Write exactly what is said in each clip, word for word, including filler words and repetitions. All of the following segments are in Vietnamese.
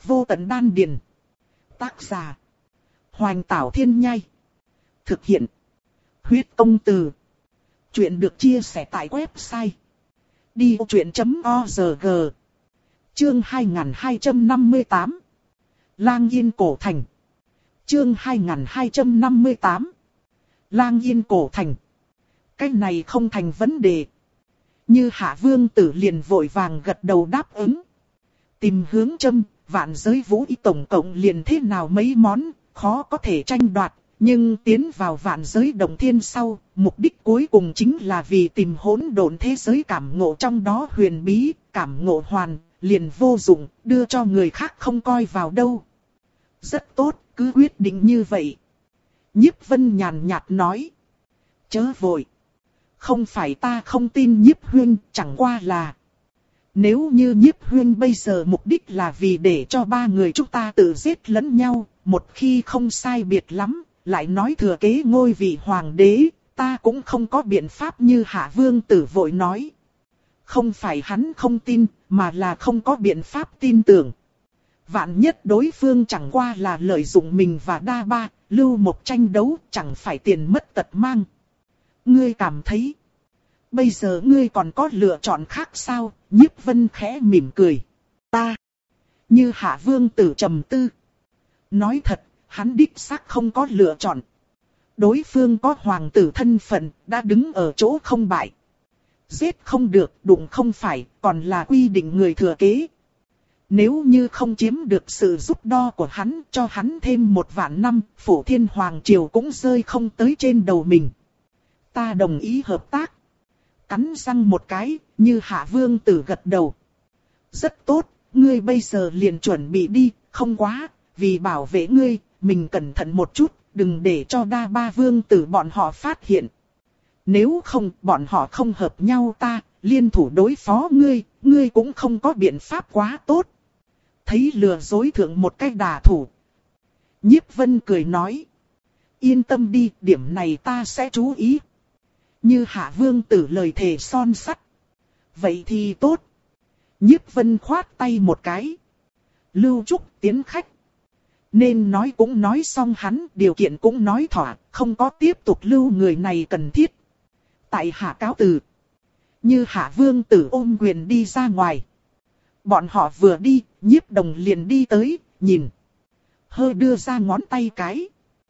Vô tận đan điền. Tác giả. Hoành Tảo Thiên Nhai. Thực hiện. Huyết Công Từ. Chuyện được chia sẻ tại website đi vô chuyện chấm org. Chương hai nghìn hai trăm năm mươi tám. Lang Yên Cổ Thành. Chương hai nghìn hai trăm năm mươi tám. Lang Yên Cổ Thành. Cái này không thành vấn đề. Như Hạ Vương Tử liền vội vàng gật đầu đáp ứng. Tìm hướng châm, vạn giới vũ y tổng cộng liền thế nào mấy món, khó có thể tranh đoạt. Nhưng tiến vào vạn giới đồng thiên sau, mục đích cuối cùng chính là vì tìm hỗn độn thế giới cảm ngộ trong đó huyền bí, cảm ngộ hoàn, liền vô dụng, đưa cho người khác không coi vào đâu. Rất tốt, cứ quyết định như vậy. Nhiếp Vân nhàn nhạt nói. Chớ vội. Không phải ta không tin Nhiếp Huynh, chẳng qua là... Nếu như Nhiếp Huynh bây giờ mục đích là vì để cho ba người chúng ta tự giết lẫn nhau, một khi không sai biệt lắm, lại nói thừa kế ngôi vị hoàng đế, ta cũng không có biện pháp như Hạ Vương Tử vội nói. Không phải hắn không tin, mà là không có biện pháp tin tưởng. Vạn nhất đối phương chẳng qua là lợi dụng mình và Đa Ba, Lưu Mộc tranh đấu, chẳng phải tiền mất tật mang. Ngươi cảm thấy, bây giờ ngươi còn có lựa chọn khác sao? Nhiếp Vân khẽ mỉm cười. Ta, như Hạ Vương Tử trầm tư. Nói thật, hắn đích xác không có lựa chọn. Đối phương có hoàng tử thân phận, đã đứng ở chỗ không bại. Giết không được, đụng không phải, còn là quy định người thừa kế. Nếu như không chiếm được sự giúp đo của hắn, cho hắn thêm một vạn năm, Phổ Thiên Hoàng Triều cũng rơi không tới trên đầu mình. Ta đồng ý hợp tác. Cắn răng một cái, như Hạ Vương Tử gật đầu. Rất tốt, ngươi bây giờ liền chuẩn bị đi, không quá, vì bảo vệ ngươi, mình cẩn thận một chút, đừng để cho Đa Ba Vương Tử bọn họ phát hiện. Nếu không, bọn họ không hợp nhau ta, liên thủ đối phó ngươi, ngươi cũng không có biện pháp quá tốt. Thấy lừa dối thượng một cách đả thủ. Nhiếp Vân cười nói. Yên tâm đi, điểm này ta sẽ chú ý. Như Hạ Vương Tử lời thề son sắt. Vậy thì tốt. Nhiếp Vân khoát tay một cái. Lưu Trúc tiến khách. Nên nói cũng nói xong hắn, điều kiện cũng nói thỏa, không có tiếp tục lưu người này cần thiết. Tại hạ cáo từ. Như Hạ Vương Tử ôm quyền đi ra ngoài. Bọn họ vừa đi, Nhiếp Đồng liền đi tới, nhìn. Hơi đưa ra ngón tay cái.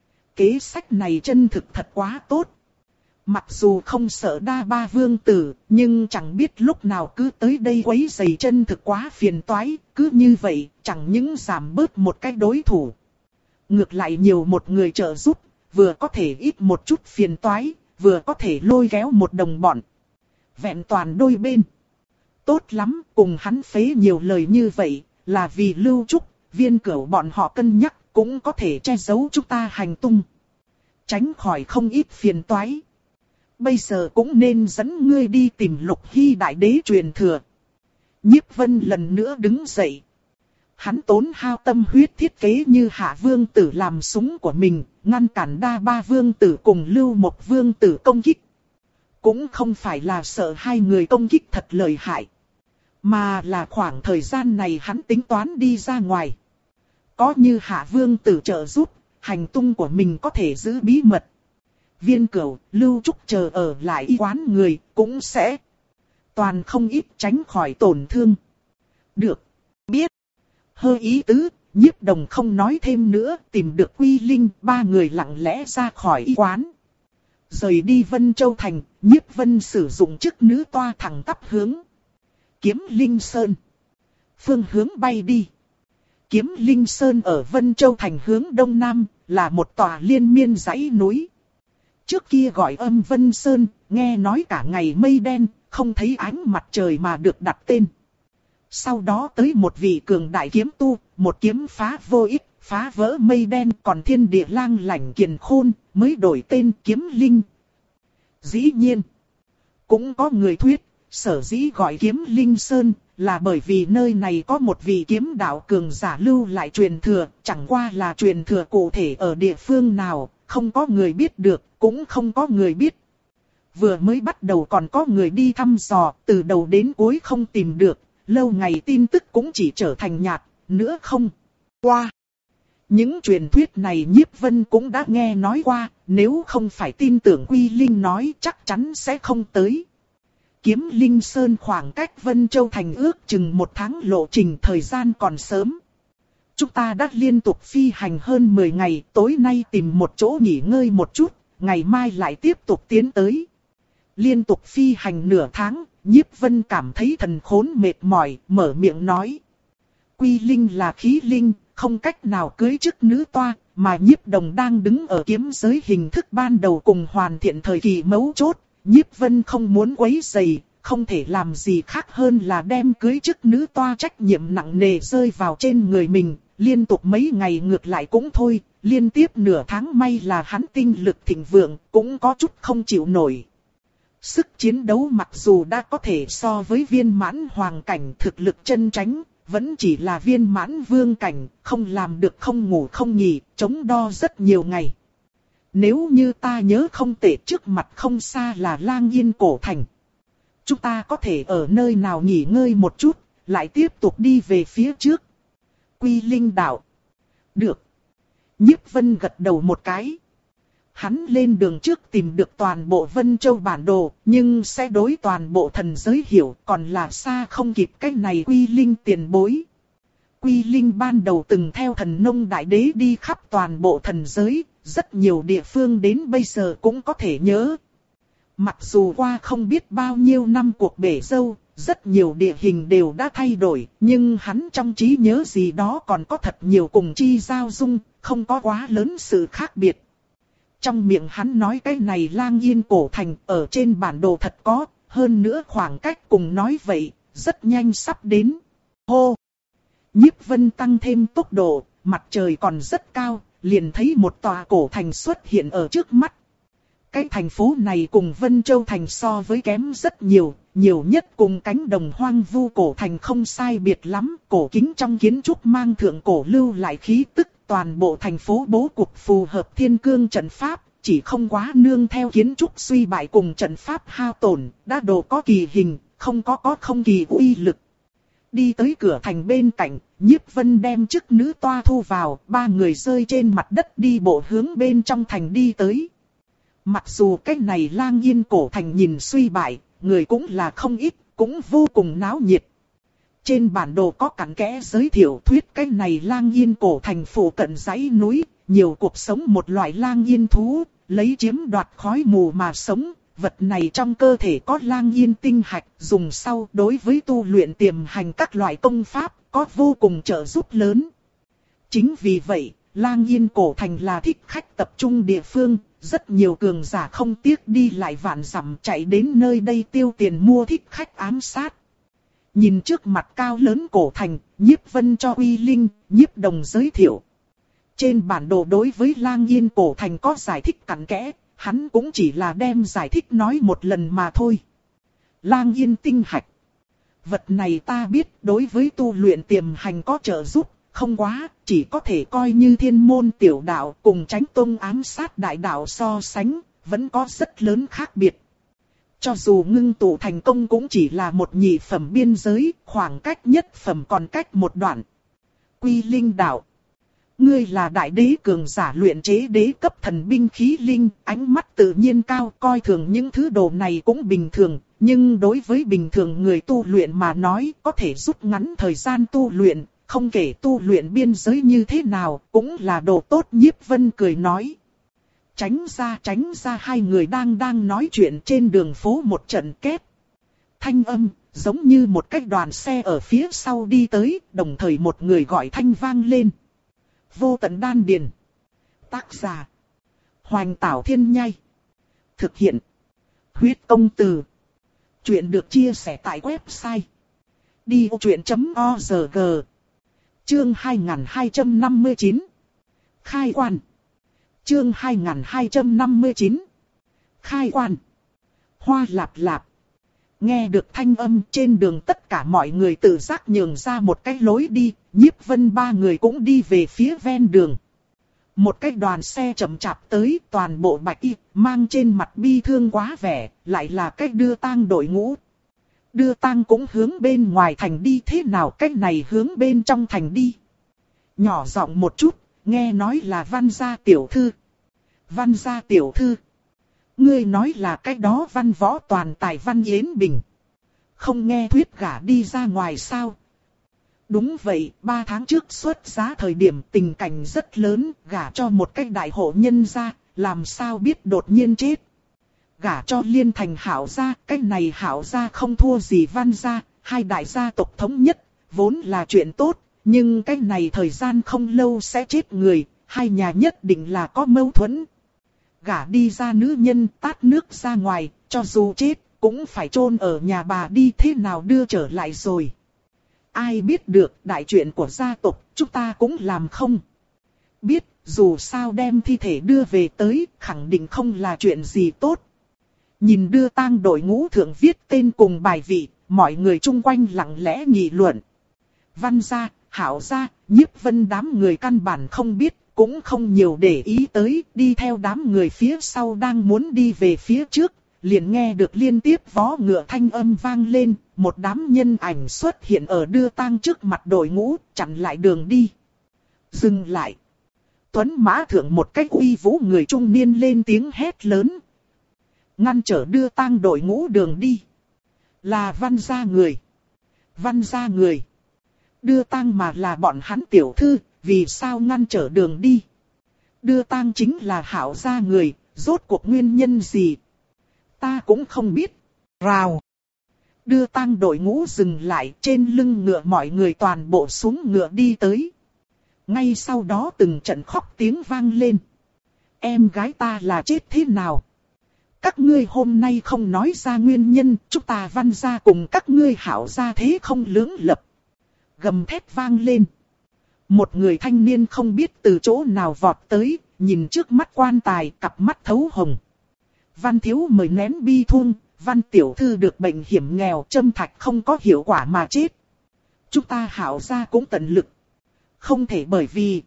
Kế sách này chân thực thật quá tốt. Mặc dù không sợ Đa Ba Vương Tử, nhưng chẳng biết lúc nào cứ tới đây quấy rầy chân thực quá phiền toái, cứ như vậy, chẳng những giảm bớt một cái đối thủ. Ngược lại nhiều một người trợ giúp, vừa có thể ít một chút phiền toái, vừa có thể lôi kéo một đồng bọn. Vẹn toàn đôi bên. Tốt lắm, cùng hắn phế nhiều lời như vậy, là vì Lưu Trúc, Viên Cửu bọn họ cân nhắc, cũng có thể che giấu chúng ta hành tung. Tránh khỏi không ít phiền toái. Bây giờ cũng nên dẫn ngươi đi tìm Lục Hy Đại Đế truyền thừa. Nhiếp Vân lần nữa đứng dậy. Hắn tốn hao tâm huyết thiết kế như Hạ Vương Tử làm súng của mình, ngăn cản Đa Ba Vương Tử cùng Lưu Mộc Vương Tử công kích. Cũng không phải là sợ hai người công kích thật lợi hại, mà là khoảng thời gian này hắn tính toán đi ra ngoài. Có như Hạ Vương Tử trợ giúp, hành tung của mình có thể giữ bí mật. Viên Cửu, Lưu Trúc chờ ở lại y quán người, cũng sẽ toàn không ít tránh khỏi tổn thương. Được, biết. Hơi ý tứ, Nhiếp Đồng không nói thêm nữa, tìm được Quy Linh, ba người lặng lẽ ra khỏi y quán. Rời đi Vân Châu Thành, Nhiếp Vân sử dụng chức nữ toa thẳng tắp hướng Kiếm Linh Sơn. Phương hướng bay đi. Kiếm Linh Sơn ở Vân Châu Thành hướng đông nam, là một tòa liên miên dãy núi. Trước kia gọi Âm Vân Sơn, nghe nói cả ngày mây đen, không thấy ánh mặt trời mà được đặt tên. Sau đó tới một vị cường đại kiếm tu, một kiếm phá vô ích, phá vỡ mây đen, còn thiên địa lang lảnh kiền khôn, mới đổi tên Kiếm Linh. Dĩ nhiên, cũng có người thuyết, sở dĩ gọi Kiếm Linh Sơn, là bởi vì nơi này có một vị kiếm đạo cường giả lưu lại truyền thừa, chẳng qua là truyền thừa cụ thể ở địa phương nào, không có người biết được, cũng không có người biết. Vừa mới bắt đầu còn có người đi thăm dò, từ đầu đến cuối không tìm được, lâu ngày tin tức cũng chỉ trở thành nhạt, nữa không. qua. Những truyền thuyết này Nhiếp Vân cũng đã nghe nói qua, nếu không phải tin tưởng Quy Linh nói chắc chắn sẽ không tới. Kiếm Linh Sơn khoảng cách Vân Châu Thành ước chừng một tháng lộ trình, thời gian còn sớm. Chúng ta đã liên tục phi hành hơn mười ngày, tối nay tìm một chỗ nghỉ ngơi một chút, ngày mai lại tiếp tục tiến tới. Liên tục phi hành nửa tháng, Nhiếp Vân cảm thấy thần khốn mệt mỏi, mở miệng nói. Quy Linh là khí linh, không cách nào cưới chức nữ toa, mà Nhiếp Đồng đang đứng ở kiếm giới hình thức ban đầu cùng hoàn thiện thời kỳ mấu chốt. Nhiếp Vân không muốn quấy rầy, không thể làm gì khác hơn là đem cưới chức nữ toa trách nhiệm nặng nề rơi vào trên người mình. Liên tục mấy ngày ngược lại cũng thôi, liên tiếp nửa tháng may là hắn tinh lực thịnh vượng, cũng có chút không chịu nổi. Sức chiến đấu mặc dù đã có thể so với viên mãn hoàng cảnh, thực lực chân chánh, vẫn chỉ là viên mãn vương cảnh, không làm được không ngủ không nghỉ, chống đo rất nhiều ngày. Nếu như ta nhớ không tệ, trước mặt không xa là Lang Yên cổ thành. Chúng ta có thể ở nơi nào nghỉ ngơi một chút, lại tiếp tục đi về phía trước. Quy Linh đạo. Được. Nhiếp Vân gật đầu một cái. Hắn lên đường trước tìm được toàn bộ Vân Châu bản đồ, nhưng sẽ đối toàn bộ thần giới hiểu, còn là xa không kịp cái này Quy Linh tiền bối. Quy Linh ban đầu từng theo thần nông đại đế đi khắp toàn bộ thần giới, rất nhiều địa phương đến bây giờ cũng có thể nhớ. Mặc dù qua không biết bao nhiêu năm cuộc bể dâu, rất nhiều địa hình đều đã thay đổi, nhưng hắn trong trí nhớ gì đó còn có thật nhiều cùng chi giao dung, không có quá lớn sự khác biệt. Trong miệng hắn nói cái này Lang Yên cổ thành ở trên bản đồ thật có, hơn nữa khoảng cách cùng nói vậy, rất nhanh sắp đến. Hô! Nhiếp Vân tăng thêm tốc độ, mặt trời còn rất cao, liền thấy một tòa cổ thành xuất hiện ở trước mắt. Cái thành phố này cùng Vân Châu thành so với kém rất nhiều, nhiều nhất cùng cánh đồng hoang vu cổ thành không sai biệt lắm, cổ kính trong kiến trúc mang thượng cổ lưu lại khí tức, toàn bộ thành phố bố cục phù hợp thiên cương trận pháp, chỉ không quá nương theo kiến trúc suy bại cùng trận pháp hao tổn, đã đồ có kỳ hình, không có có không kỳ uy lực. Đi tới cửa thành bên cạnh, Nhiếp Vân đem chức nữ toa thu vào, ba người rơi trên mặt đất đi bộ hướng bên trong thành đi tới. Mặc dù cái này Lang Yên cổ thành nhìn suy bại, người cũng là không ít, cũng vô cùng náo nhiệt. Trên bản đồ có cặn kẽ giới thiệu thuyết cái này Lang Yên cổ thành phủ cận dãy núi, nhiều cuộc sống một loại lang yên thú, lấy chiếm đoạt khói mù mà sống. Vật này trong cơ thể có Lang Yên tinh hạch, dùng sau đối với tu luyện tiềm hành các loại công pháp, có vô cùng trợ giúp lớn. Chính vì vậy, Lang Yên cổ thành là thích khách tập trung địa phương, rất nhiều cường giả không tiếc đi lại vạn dặm chạy đến nơi đây tiêu tiền mua thích khách ám sát. Nhìn trước mặt cao lớn cổ thành, Nhiếp Vân cho Uy Linh, Nhiếp Đồng giới thiệu. Trên bản đồ đối với Lang Yên cổ thành có giải thích cặn kẽ, hắn cũng chỉ là đem giải thích nói một lần mà thôi. Lang Yên tinh hạch. Vật này ta biết đối với tu luyện tiềm hành có trợ giúp, không quá, chỉ có thể coi như thiên môn tiểu đạo cùng Chánh Tông ám sát đại đạo so sánh, vẫn có rất lớn khác biệt. Cho dù ngưng tụ thành công cũng chỉ là một nhị phẩm biên giới, khoảng cách nhất phẩm còn cách một đoạn. Quy Linh đạo. Ngươi là đại đế cường giả luyện chế đế cấp thần binh khí linh, ánh mắt tự nhiên cao, coi thường những thứ đồ này cũng bình thường, nhưng đối với bình thường người tu luyện mà nói có thể rút ngắn thời gian tu luyện, không kể tu luyện biên giới như thế nào, cũng là đồ tốt. Nhiếp Vân cười nói. Tránh ra tránh ra, hai người đang đang nói chuyện trên đường phố một trận két. Thanh âm, giống như một cái đoàn xe ở phía sau đi tới, đồng thời một người gọi thanh vang lên. Vô tận đan điền. Tác giả. Hoành Tảo Thiên Nhai. Thực hiện. Huyết Công Từ. Chuyện được chia sẻ tại website. đi ô chuyện chấm org. Chương hai nghìn hai trăm năm mươi chín. Khai quan. Chương hai nghìn hai trăm năm mươi chín. Khai quan. Hoa lạp lạp. Nghe được thanh âm trên đường, tất cả mọi người tự giác nhường ra một cái lối đi, Nhiếp Vân ba người cũng đi về phía ven đường. Một cái đoàn xe chậm chạp tới, toàn bộ bạch y, mang trên mặt bi thương quá vẻ, lại là cái đưa tang đội ngũ. Đưa tang cũng hướng bên ngoài thành đi, thế nào cái này hướng bên trong thành đi? nhỏ giọng một chút, nghe nói là Văn gia tiểu thư. Văn gia tiểu thư. Ngươi nói là cái đó văn võ toàn tài Văn Yến Bình. Không nghe thuyết gả đi ra ngoài sao? Đúng vậy, ba tháng trước xuất giá thời điểm tình cảnh rất lớn, gả cho một cái đại hộ nhân gia, làm sao biết đột nhiên chết. Gả cho Liên Thành Hảo gia, cái này Hảo gia không thua gì Văn gia, hai đại gia tộc thống nhất, vốn là chuyện tốt, nhưng cái này thời gian không lâu sẽ chết người, hai nhà nhất định là có mâu thuẫn. Gả đi ra nữ nhân tát nước ra ngoài, cho dù chết, cũng phải chôn ở nhà bà đi, thế nào đưa trở lại rồi. Ai biết được đại chuyện của gia tộc, chúng ta cũng làm không biết, dù sao đem thi thể đưa về tới, khẳng định không là chuyện gì tốt. Nhìn đưa tang đội ngũ thượng viết tên cùng bài vị, mọi người chung quanh lặng lẽ nghị luận. Văn gia, Hảo gia, Nhiếp Vân đám người căn bản không biết, cũng không nhiều để ý tới, đi theo đám người phía sau đang muốn đi về phía trước, liền nghe được liên tiếp vó ngựa thanh âm vang lên, một đám nhân ảnh xuất hiện ở đưa tang trước mặt đội ngũ, chặn lại đường đi. Dừng lại. Tuấn mã thượng một cách uy vũ người trung niên lên tiếng hét lớn. Ngăn trở đưa tang đội ngũ đường đi. Là Văn gia người. Văn gia người. Đưa tang mà là bọn hắn tiểu thư, vì sao ngăn trở đường đi? Đưa tang chính là Hảo gia người, rốt cuộc nguyên nhân gì? Ta cũng không biết. Rào. Đưa tang đội ngũ dừng lại, trên lưng ngựa mọi người toàn bộ xuống ngựa đi tới. Ngay sau đó từng trận khóc tiếng vang lên. Em gái ta là chết thế nào? Các ngươi hôm nay không nói ra nguyên nhân, chúng ta Văn gia cùng các ngươi Hảo gia thế không lưỡng lập. Gầm thét vang lên. Một người thanh niên không biết từ chỗ nào vọt tới, nhìn trước mắt quan tài, cặp mắt thấu hồng. Văn thiếu mời nén bi thương, Văn tiểu thư được bệnh hiểm nghèo, châm thạch không có hiệu quả mà chết. Chúng ta Hảo gia cũng tận lực. Không thể bởi vì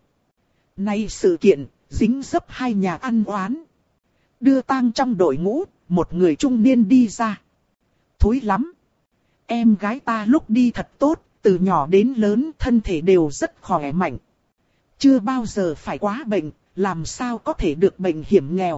nay sự kiện dính dấp hai nhà ăn oán. Đưa tang trong đội ngũ, một người trung niên đi ra. Thối lắm. Em gái ta lúc đi thật tốt, từ nhỏ đến lớn thân thể đều rất khỏe mạnh. Chưa bao giờ phải quá bệnh, làm sao có thể được bệnh hiểm nghèo.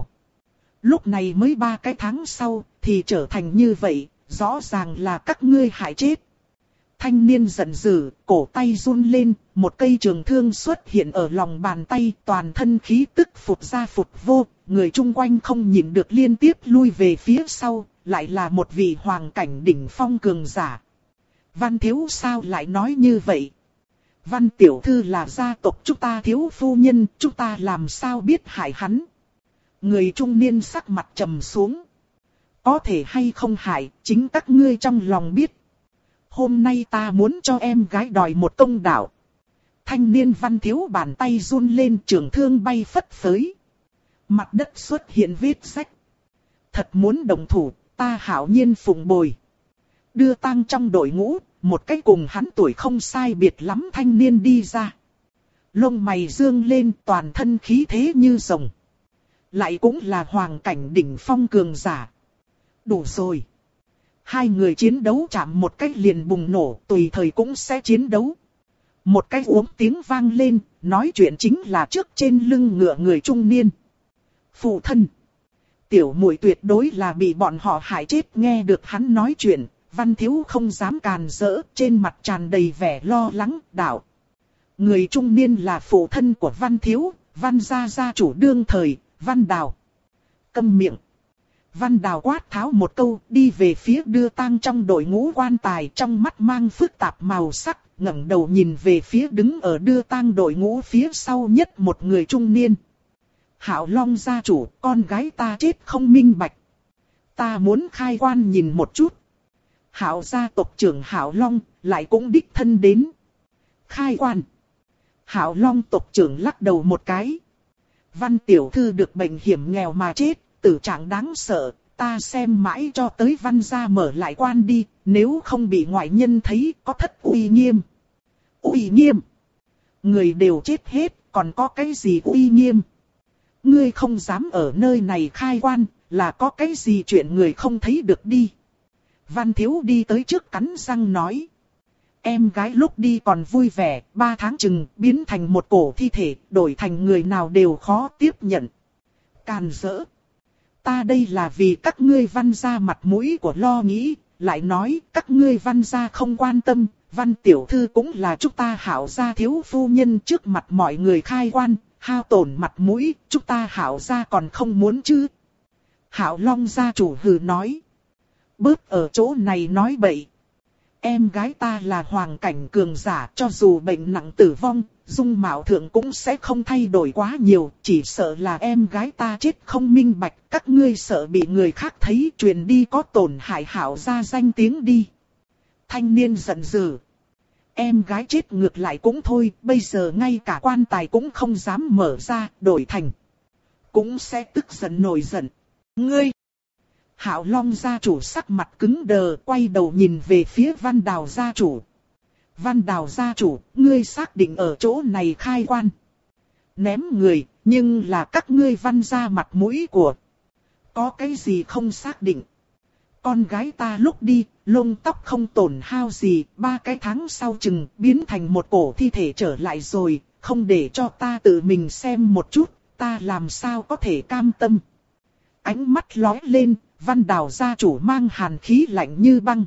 Lúc này mới ba cái tháng sau, thì trở thành như vậy, rõ ràng là các ngươi hại chết. Thanh niên giận dữ, cổ tay run lên, một cây trường thương xuất hiện ở lòng bàn tay, toàn thân khí tức phụt ra phụt vô, người chung quanh không nhìn được liên tiếp lui về phía sau, lại là một vị hoàng cảnh đỉnh phong cường giả. Văn thiếu sao lại nói như vậy? Văn tiểu thư là gia tộc chúng ta thiếu phu nhân, chúng ta làm sao biết hại hắn? Người trung niên sắc mặt trầm xuống. Có thể hay không hại, chính các ngươi trong lòng biết. Hôm nay ta muốn cho em gái đòi một công đạo. Thanh niên Văn thiếu bàn tay run lên, trường thương bay phất phới. Mặt đất xuất hiện vết rách. Thật muốn đồng thủ, ta hảo nhiên phụng bồi. Đưa tang trong đội ngũ, một cái cùng hắn tuổi không sai biệt lắm thanh niên đi ra. Lông mày dương lên, toàn thân khí thế như rồng. Lại cũng là hoàng cảnh đỉnh phong cường giả. Đủ rồi. Hai người chiến đấu chạm một cách liền bùng nổ, tùy thời cũng sẽ chiến đấu. Một cái uống tiếng vang lên, nói chuyện chính là trước trên lưng ngựa người trung niên. Phụ thân. Tiểu muội tuyệt đối là bị bọn họ hại chết. Nghe được hắn nói chuyện, Văn thiếu không dám càn rỡ, trên mặt tràn đầy vẻ lo lắng, đạo. Người trung niên là phụ thân của Văn thiếu, Văn gia gia chủ đương thời, Văn Đào. Câm miệng. Văn Đào quát tháo một câu, đi về phía đưa tang trong đội ngũ quan tài, trong mắt mang phức tạp màu sắc, ngẩng đầu nhìn về phía đứng ở đưa tang đội ngũ phía sau nhất một người trung niên. Hạo Long gia chủ, con gái ta chết không minh bạch. Ta muốn khai quan nhìn một chút. Hạo gia tộc trưởng Hạo Long, lại cũng đích thân đến. Khai quan. Hạo Long tộc trưởng lắc đầu một cái. Văn tiểu thư được bệnh hiểm nghèo mà chết, tử trạng đáng sợ, ta xem mãi cho tới Văn gia mở lại quan đi, nếu không bị ngoại nhân thấy có thất uy nghiêm. Uy nghiêm? Người đều chết hết, còn có cái gì uy nghiêm? Ngươi không dám ở nơi này khai quan, là có cái gì chuyện người không thấy được đi. Văn thiếu đi tới trước cắn răng nói. Em gái lúc đi còn vui vẻ, ba tháng chừng biến thành một cổ thi thể, đổi thành người nào đều khó tiếp nhận. Càn rỡ. Ta đây là vì các ngươi Văn gia mặt mũi của lo nghĩ, lại nói các ngươi Văn gia không quan tâm, Văn tiểu thư cũng là chúng ta Hạo gia thiếu phu nhân trước mặt mọi người khai quan, hao tổn mặt mũi, chúng ta Hạo gia còn không muốn chứ. Hạo Long gia chủ hừ nói. Bớt ở chỗ này nói bậy. Em gái ta là hoàng cảnh cường giả, cho dù bệnh nặng tử vong, dung mạo thượng cũng sẽ không thay đổi quá nhiều, chỉ sợ là em gái ta chết không minh bạch, các ngươi sợ bị người khác thấy truyền đi có tổn hại Hạo gia danh tiếng đi. Thanh niên giận dữ. Em gái chết ngược lại cũng thôi, bây giờ ngay cả quan tài cũng không dám mở ra, đổi thành. Cũng sẽ tức giận nổi giận. Ngươi! Hạo Long gia chủ sắc mặt cứng đờ, quay đầu nhìn về phía Văn Đào gia chủ. Văn Đào gia chủ, ngươi xác định ở chỗ này khai quan. Ném người, nhưng là các ngươi Văn gia mặt mũi của. Có cái gì không xác định? Con gái ta lúc đi, lông tóc không tổn hao gì, ba cái tháng sau chừng biến thành một cổ thi thể trở lại rồi, không để cho ta tự mình xem một chút, ta làm sao có thể cam tâm. Ánh mắt lóe lên, Văn Đào gia chủ mang hàn khí lạnh như băng.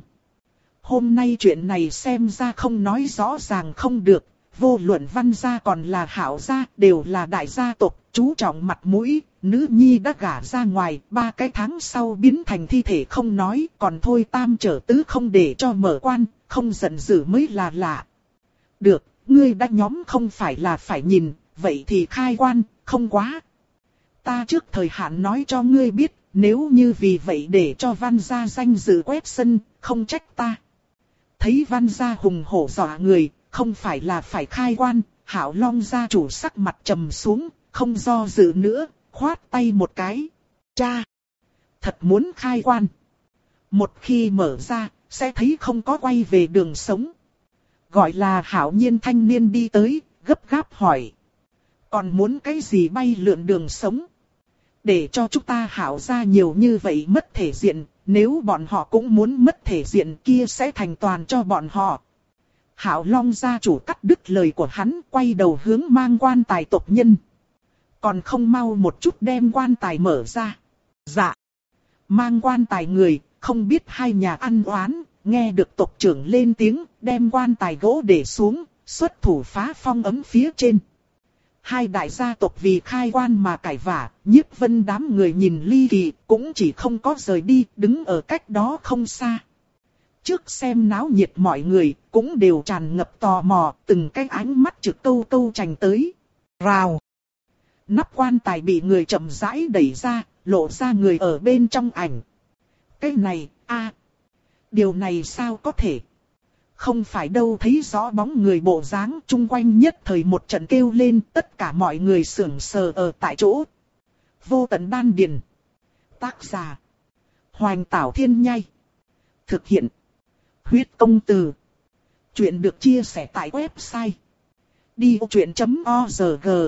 Hôm nay chuyện này xem ra không nói rõ ràng không được, vô luận Văn gia còn là Hạo gia đều là đại gia tộc, chú trọng mặt mũi, nữ nhi đã gả ra ngoài, ba cái tháng sau biến thành thi thể không nói, còn thôi tam trở tứ không để cho mở quan, không giận dữ mới là lạ. Được, ngươi đã nhóm không phải là phải nhìn, vậy thì khai quan, không quá. Ta trước thời hạn nói cho ngươi biết, nếu như vì vậy để cho Văn gia danh dự quét sân, không trách ta. Thấy Văn gia hùng hổ dọa người, không phải là phải khai quan, Hạo Long gia chủ sắc mặt trầm xuống, không do dự nữa, khoát tay một cái. Cha! Thật muốn khai quan. Một khi mở ra, sẽ thấy không có quay về đường sống. Gọi là Hạo Nhiên thanh niên đi tới, gấp gáp hỏi. Còn muốn cái gì bay lượn đường sống? Để cho chúng ta Hạo gia nhiều như vậy mất thể diện, nếu bọn họ cũng muốn mất thể diện kia sẽ thành toàn cho bọn họ. Hạo Long gia chủ cắt đứt lời của hắn, quay đầu hướng mang quan tài tộc nhân. Còn không mau một chút đem quan tài mở ra. Dạ. Mang quan tài người, không biết hai nhà ăn oán, nghe được tộc trưởng lên tiếng, đem quan tài gỗ để xuống, xuất thủ phá phong ấm phía trên. Hai đại gia tộc vì khai quan mà cãi vã, Nhiếp Vân đám người nhìn ly kỳ, cũng chỉ không có rời đi, đứng ở cách đó không xa. Trước xem náo nhiệt mọi người, cũng đều tràn ngập tò mò, từng cái ánh mắt trực câu câu chành tới. Rào! Nắp quan tài bị người chậm rãi đẩy ra, lộ ra người ở bên trong ảnh. Cái này, a, điều này sao có thể? Không phải đâu, thấy rõ bóng người bộ dáng, chung quanh nhất thời một trận kêu lên, tất cả mọi người sững sờ ở tại chỗ. Vô Tận Đan Điền. Tác giả: Hoành Tảo Thiên Nhai. Thực hiện: Huyết Công Từ. Chuyện được chia sẻ tại website đi vô chuyện chấm org.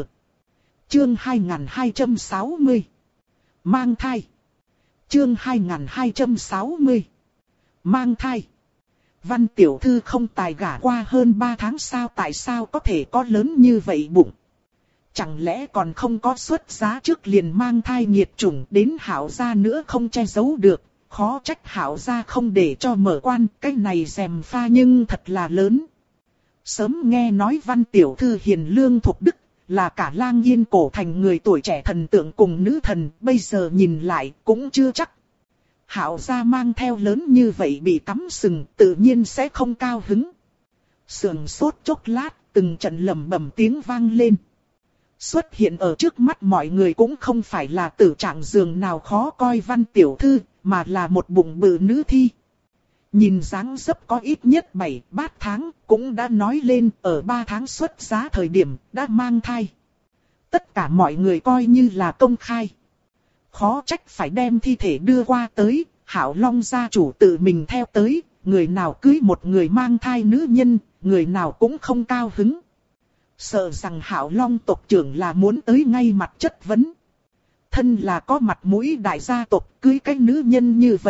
Chương hai nghìn hai trăm sáu mươi. Mang thai. Chương hai nghìn hai trăm sáu mươi. Mang thai. Văn tiểu thư không tài gả qua hơn ba tháng sao, tại sao có thể có lớn như vậy bụng? Chẳng lẽ còn không có xuất giá trước liền mang thai nghiệt chủng, đến Hạo gia nữa không che giấu được, khó trách Hạo gia không để cho mở quan, cái này rèm pha nhưng thật là lớn. Sớm nghe nói Văn tiểu thư hiền lương thục đức, là cả Lang Yên cổ thành người tuổi trẻ thần tượng cùng nữ thần, bây giờ nhìn lại cũng chưa chắc. Hạo gia mang theo lớn như vậy bị cắm sừng, tự nhiên sẽ không cao hứng. Sườn sốt chốc lát, từng trận lầm bầm tiếng vang lên. Xuất hiện ở trước mắt mọi người cũng không phải là tử trạng giường nào khó coi Văn tiểu thư, mà là một bụng bự nữ thi. Nhìn dáng dấp có ít nhất bảy bát tháng, cũng đã nói lên ở ba tháng xuất giá thời điểm đã mang thai. Tất cả mọi người coi như là công khai. Khó trách phải đem thi thể đưa qua tới, Hạo Long gia chủ tự mình theo tới, người nào cưới một người mang thai nữ nhân, người nào cũng không cao hứng. Sợ rằng Hạo Long tộc trưởng là muốn tới ngay mặt chất vấn. Thân là có mặt mũi đại gia tộc, cưới cái nữ nhân như vậy,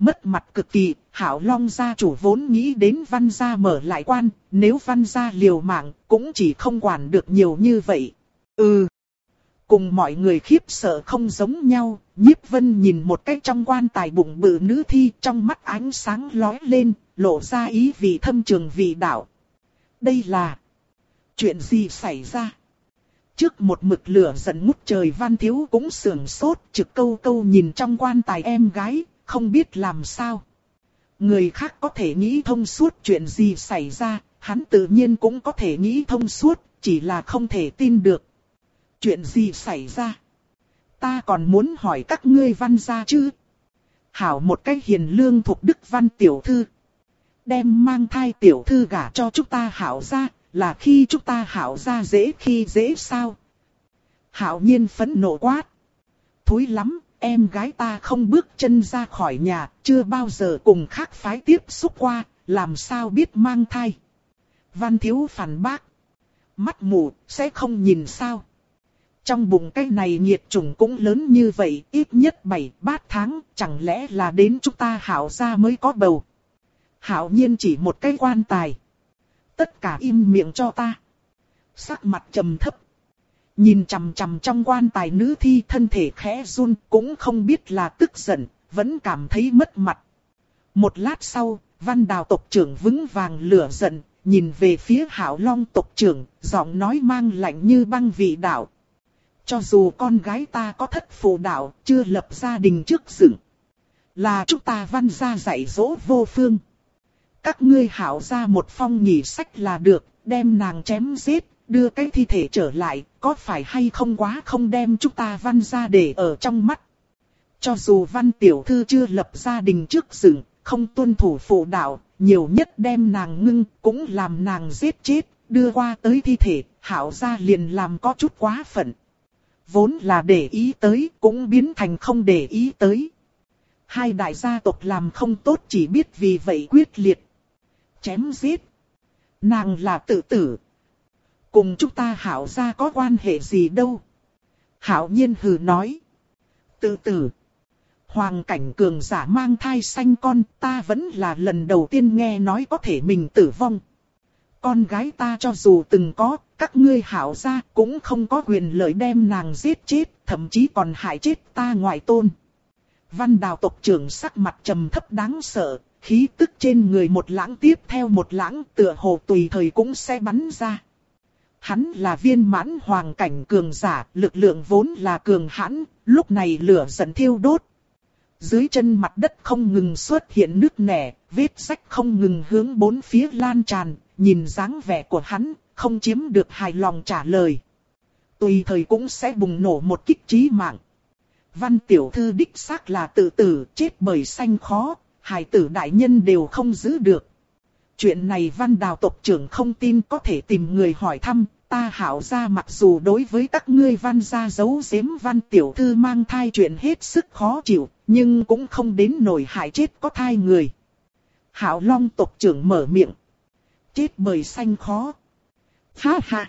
mất mặt cực kỳ. Hảo Long gia chủ vốn nghĩ đến Văn gia mở lại quan, nếu Văn gia liều mạng cũng chỉ không quản được nhiều như vậy. Ừ. Cùng mọi người khiếp sợ không giống nhau, Nhiếp Vân nhìn một cái trong quan tài bụng bự nữ thi, trong mắt ánh sáng lóe lên, lộ ra ý vị thâm trường vị đạo. Đây là chuyện gì xảy ra? Trước một mực lửa giận ngút trời Văn Thiếu cũng sườn sốt, trực câu câu nhìn trong quan tài em gái, không biết làm sao. Người khác có thể nghĩ thông suốt chuyện gì xảy ra, hắn tự nhiên cũng có thể nghĩ thông suốt, chỉ là không thể tin được. Chuyện gì xảy ra? Ta còn muốn hỏi các ngươi Văn gia chứ? Hảo một cái hiền lương thuộc đức Văn tiểu thư. Đem mang thai tiểu thư gả cho chúng ta Hảo gia, là khi chúng ta Hảo gia dễ khi dễ sao? Hảo Nhiên phẫn nộ quát. Thúi lắm, em gái ta không bước chân ra khỏi nhà, chưa bao giờ cùng khác phái tiếp xúc qua, làm sao biết mang thai? Văn Thiếu phản bác. Mắt mù, sẽ không nhìn sao? Trong bụng cái này nhiệt trùng cũng lớn như vậy, ít nhất bảy bát tháng, chẳng lẽ là đến chúng ta Hảo gia mới có bầu? Hảo Nhiên chỉ một cái quan tài. Tất cả im miệng cho ta. Sắc mặt trầm thấp. Nhìn chằm chằm trong quan tài nữ thi, thân thể khẽ run, cũng không biết là tức giận, vẫn cảm thấy mất mặt. Một lát sau, Văn Đào tộc trưởng vững vàng lửa giận, nhìn về phía Hảo Long tộc trưởng, giọng nói mang lạnh như băng vị đạo. Cho dù con gái ta có thất phụ đạo, chưa lập gia đình trước dựng, là chúng ta Văn gia dạy dỗ vô phương. Các ngươi Hảo ra một phong nhị sách là được, đem nàng chém giết, đưa cái thi thể trở lại, có phải hay không quá không đem chúng ta Văn gia để ở trong mắt. Cho dù Văn tiểu thư chưa lập gia đình trước dựng, không tuân thủ phụ đạo, nhiều nhất đem nàng ngưng, cũng làm nàng giết chết, đưa qua tới thi thể, Hảo gia liền làm có chút quá phận. Vốn là để ý tới, cũng biến thành không để ý tới. Hai đại gia tộc làm không tốt chỉ biết vì vậy quyết liệt. Chém giết. Nàng là tự tử. Cùng chúng ta Hảo gia có quan hệ gì đâu. Hảo Nhiên hừ nói. Tự tử. Hoàng cảnh cường giả mang thai sanh con, ta vẫn là lần đầu tiên nghe nói có thể mình tử vong. Con gái ta cho dù từng có, các ngươi Hảo gia cũng không có quyền lợi đem nàng giết chết, thậm chí còn hại chết ta ngoại tôn. Văn Đào tộc trưởng sắc mặt trầm thấp đáng sợ, khí tức trên người một lãng tiếp theo một lãng, tựa hồ tùy thời cũng sẽ bắn ra. Hắn là viên mãn hoàng cảnh cường giả, lực lượng vốn là cường hãn, lúc này lửa giận thiêu đốt. Dưới chân mặt đất không ngừng xuất hiện nứt nẻ, vết rách không ngừng hướng bốn phía lan tràn, nhìn dáng vẻ của hắn, không chiếm được hài lòng trả lời. Tùy thời cũng sẽ bùng nổ một kích chí mạng. Văn tiểu thư đích xác là tự tử, chết bởi sanh khó, hài tử đại nhân đều không giữ được. Chuyện này Văn Đào tộc trưởng không tin, có thể tìm người hỏi thăm. Ta Hảo gia mặc dù đối với các ngươi Văn gia giấu giếm Văn tiểu thư mang thai chuyện hết sức khó chịu, nhưng cũng không đến nổi hại chết có thai người. Hảo Long tộc trưởng mở miệng. Chết bởi sanh khó. Ha ha.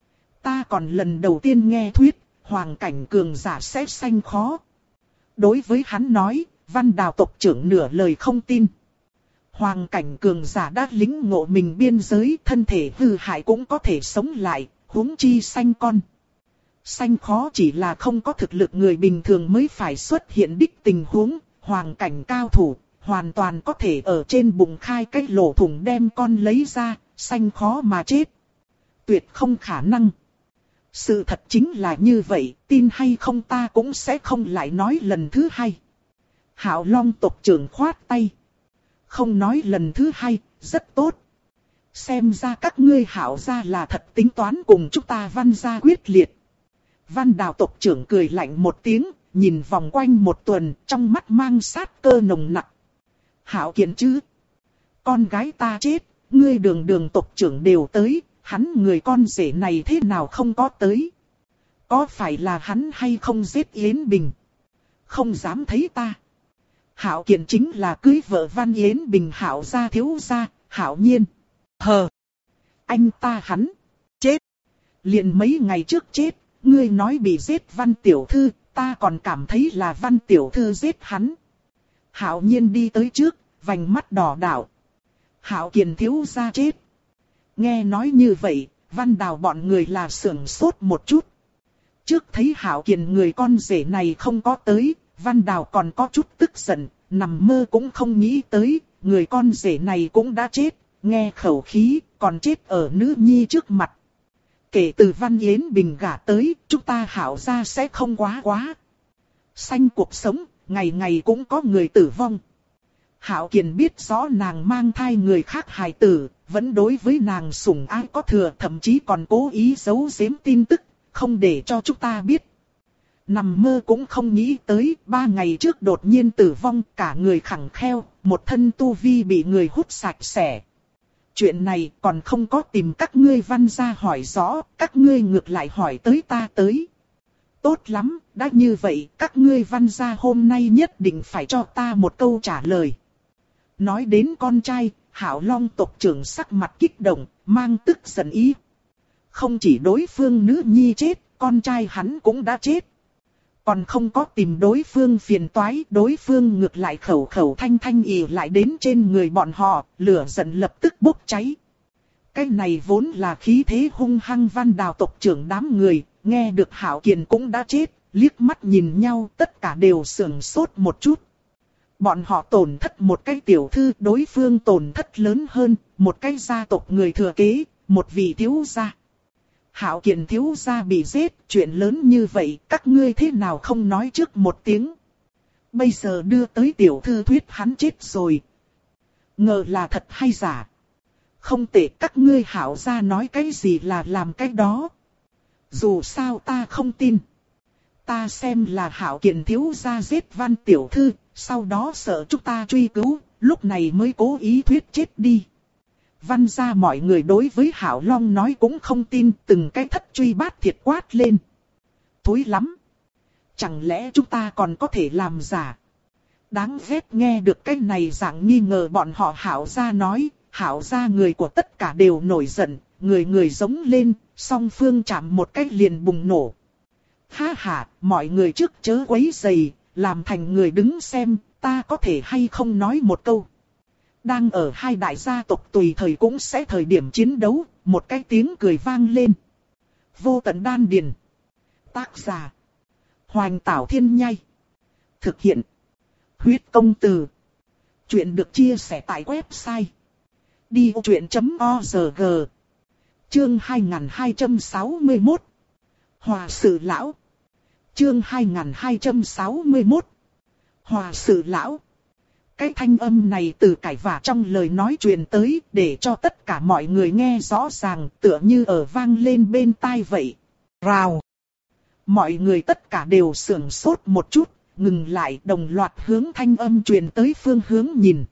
Ta còn lần đầu tiên nghe thuyết, hoàng cảnh cường giả sẽ sanh khó. Đối với hắn nói, Văn Đào tộc trưởng nửa lời không tin. Hoàng cảnh cường giả đã lĩnh ngộ mình biên giới, thân thể hư hại cũng có thể sống lại, huống chi sanh con. Sanh khó chỉ là không có thực lực người bình thường mới phải xuất hiện đích tình huống, hoàng cảnh cao thủ, hoàn toàn có thể ở trên bụng khai cái lỗ thủng đem con lấy ra, sanh khó mà chết. Tuyệt không khả năng. Sự thật chính là như vậy, tin hay không ta cũng sẽ không lại nói lần thứ hai. Hạo Long tộc trưởng khoát tay. Không nói lần thứ hai, rất tốt. Xem ra các ngươi Hạo gia là thật tính toán cùng chúng ta Văn gia quyết liệt. Văn Đào tộc trưởng cười lạnh một tiếng, nhìn vòng quanh một tuần, trong mắt mang sát cơ nồng nặc. Hạo Kiền chứ? Con gái ta chết, ngươi đường đường tộc trưởng đều tới, hắn người con rể này thế nào không có tới? Có phải là hắn hay không giết Yến Bình? Không dám thấy ta. Hạo Kiền chính là cưới vợ Văn Yến Bình Hạo gia thiếu gia, Hạo Nhiên. Hờ! Anh ta hắn! Chết! Liền mấy ngày trước chết, ngươi nói bị giết Văn Tiểu Thư, ta còn cảm thấy là Văn Tiểu Thư giết hắn. Hạo Nhiên đi tới trước, vành mắt đỏ đảo. Hạo Kiền thiếu gia chết. Nghe nói như vậy, Văn Đào bọn người là sưởng sốt một chút. Trước thấy Hạo Kiền người con rể này không có tới, Văn Đào còn có chút tức giận, nằm mơ cũng không nghĩ tới, người con rể này cũng đã chết, nghe khẩu khí, còn chết ở nữ nhi trước mặt. Kể từ Văn Yến Bình gả tới, chúng ta Hạo gia sẽ không quá quá. Sanh cuộc sống, ngày ngày cũng có người tử vong. Hạo Kiền biết rõ nàng mang thai người khác hài tử, vẫn đối với nàng sủng ái có thừa, thậm chí còn cố ý giấu giếm tin tức, không để cho chúng ta biết. Nằm mơ cũng không nghĩ tới, ba ngày trước đột nhiên tử vong, cả người khẳng kheo, một thân tu vi bị người hút sạch sẽ. Chuyện này còn không có tìm các ngươi Văn gia hỏi rõ, các ngươi ngược lại hỏi tới ta tới. Tốt lắm, đã như vậy, các ngươi Văn gia hôm nay nhất định phải cho ta một câu trả lời. Nói đến con trai, Hạo Long tộc trưởng sắc mặt kích động, mang tức giận ý. Không chỉ đối phương nữ nhi chết, con trai hắn cũng đã chết. Còn không có tìm đối phương phiền toái, đối phương ngược lại khẩu khẩu thanh thanh ì lại đến trên người bọn họ, lửa giận lập tức bốc cháy. Cái này vốn là khí thế hung hăng Văn Đào tộc trưởng đám người, nghe được Hạo Kiền cũng đã chết, liếc mắt nhìn nhau tất cả đều sưởng sốt một chút. Bọn họ tổn thất một cái tiểu thư, đối phương tổn thất lớn hơn, một cái gia tộc người thừa kế, một vị thiếu gia. Hạo Kiền thiếu gia bị giết, chuyện lớn như vậy, các ngươi thế nào không nói trước một tiếng. Bây giờ đưa tới tiểu thư thuyết hắn chết rồi. Ngờ là thật hay giả. Không tệ, các ngươi Hạo gia nói cái gì là làm cái đó. Dù sao ta không tin. Ta xem là Hạo Kiền thiếu gia giết Văn tiểu thư, sau đó sợ chúng ta truy cứu, lúc này mới cố ý thuyết chết đi. Văn gia mọi người đối với Hạo Long nói cũng không tin, từng cái thất truy bát thiệt quát lên. Thối lắm. Chẳng lẽ chúng ta còn có thể làm giả? Đáng ghét, nghe được cái này dạng nghi ngờ bọn họ Hạo gia nói, Hạo gia người của tất cả đều nổi giận, người người giống lên, song phương chạm một cách liền bùng nổ. Ha ha, mọi người trước chớ quấy rầy, làm thành người đứng xem, ta có thể hay không nói một câu. Đang ở hai đại gia tộc tùy thời cũng sẽ thời điểm chiến đấu, một cái tiếng cười vang lên. Vô tận đan điền. Tác giả. Hoành Tảo Thiên Nhai. Thực hiện. Huyết công từ. Chuyện được chia sẻ tại website. đi vô chuyện chấm org. Chương hai nghìn hai trăm sáu mươi mốt. Hòa sự lão. Chương hai nghìn hai trăm sáu mươi mốt. Hòa sự lão. Cái thanh âm này từ cãi vả trong lời nói truyền tới, để cho tất cả mọi người nghe rõ ràng, tựa như ở vang lên bên tai vậy. Rào. Mọi người tất cả đều sưởng sốt một chút, ngừng lại, đồng loạt hướng thanh âm truyền tới phương hướng nhìn.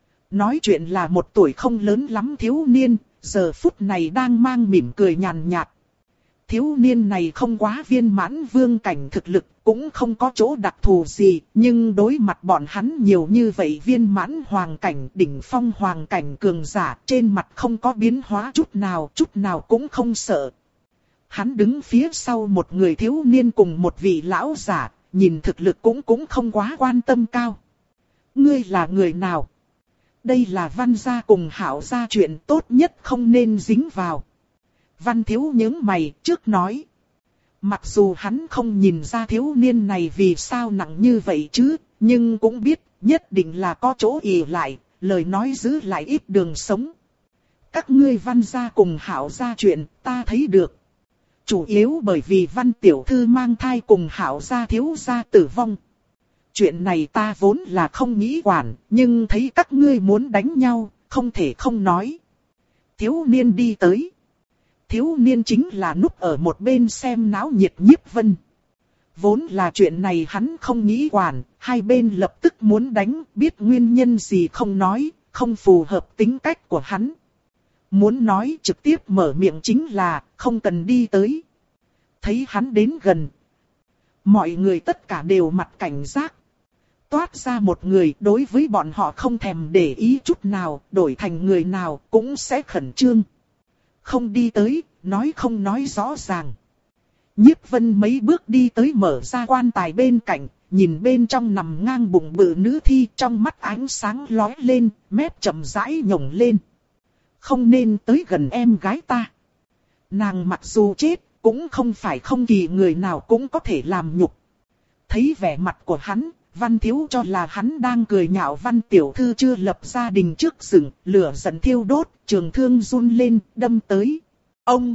Nói chuyện là một tuổi không lớn lắm thiếu niên, giờ phút này đang mang mỉm cười nhàn nhạt. Thiếu niên này không quá viên mãn vương cảnh thực lực, cũng không có chỗ đặc thù gì, nhưng đối mặt bọn hắn nhiều như vậy viên mãn hoàng cảnh, đỉnh phong hoàng cảnh cường giả, trên mặt không có biến hóa chút nào, chút nào cũng không sợ. Hắn đứng phía sau một người thiếu niên cùng một vị lão giả, nhìn thực lực cũng cũng không quá quan tâm cao. Ngươi là người nào? Đây là Văn gia cùng Hạo gia, chuyện tốt nhất không nên dính vào. Văn thiếu nhướng mày trước nói. Mặc dù hắn không nhìn ra thiếu niên này vì sao nặng như vậy chứ, nhưng cũng biết nhất định là có chỗ ỷ lại, lời nói giữ lại ít đường sống. Các ngươi Văn gia cùng Hạo gia chuyện ta thấy được. Chủ yếu bởi vì Văn tiểu thư mang thai cùng Hạo gia thiếu gia tử vong. Chuyện này ta vốn là không nghĩ quản, nhưng thấy các ngươi muốn đánh nhau, không thể không nói. Thiếu niên đi tới. Thiếu niên chính là núp ở một bên xem náo nhiệt Nhiếp Vân. Vốn là chuyện này hắn không nghĩ quản, hai bên lập tức muốn đánh, biết nguyên nhân gì không nói, không phù hợp tính cách của hắn. Muốn nói trực tiếp mở miệng chính là, không cần đi tới. Thấy hắn đến gần. Mọi người tất cả đều mặt cảnh giác. Toát ra một người đối với bọn họ không thèm để ý chút nào, đổi thành người nào cũng sẽ khẩn trương. Không đi tới, nói không nói rõ ràng. Nhiếp Vân mấy bước đi tới mở ra quan tài bên cạnh, nhìn bên trong nằm ngang bụng bự nữ thi, trong mắt ánh sáng lóe lên, mép chậm rãi nhổng lên. Không nên tới gần em gái ta. Nàng mặc dù chết, cũng không phải không kỳ người nào cũng có thể làm nhục. Thấy vẻ mặt của hắn, Văn Thiếu cho là hắn đang cười nhạo Văn tiểu thư chưa lập gia đình trước rừng, lửa giận thiêu đốt, trường thương run lên, đâm tới. Ông!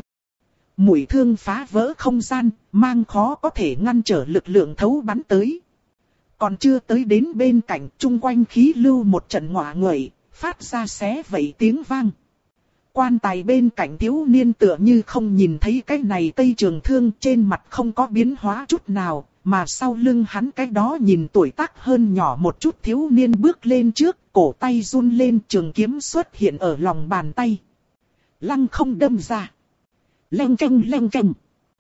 Mũi thương phá vỡ không gian, mang khó có thể ngăn trở lực lượng thấu bắn tới. Còn chưa tới đến bên cạnh, chung quanh khí lưu một trận ngọa nguậy, phát ra xé vẩy tiếng vang. Quan tài bên cạnh thiếu niên tựa như không nhìn thấy cái này tây trường thương, trên mặt không có biến hóa chút nào, mà sau lưng hắn cái đó nhìn tuổi tác hơn nhỏ một chút thiếu niên bước lên trước, cổ tay run lên, trường kiếm xuất hiện ở lòng bàn tay. Lăng không đâm ra. Leng keng leng keng.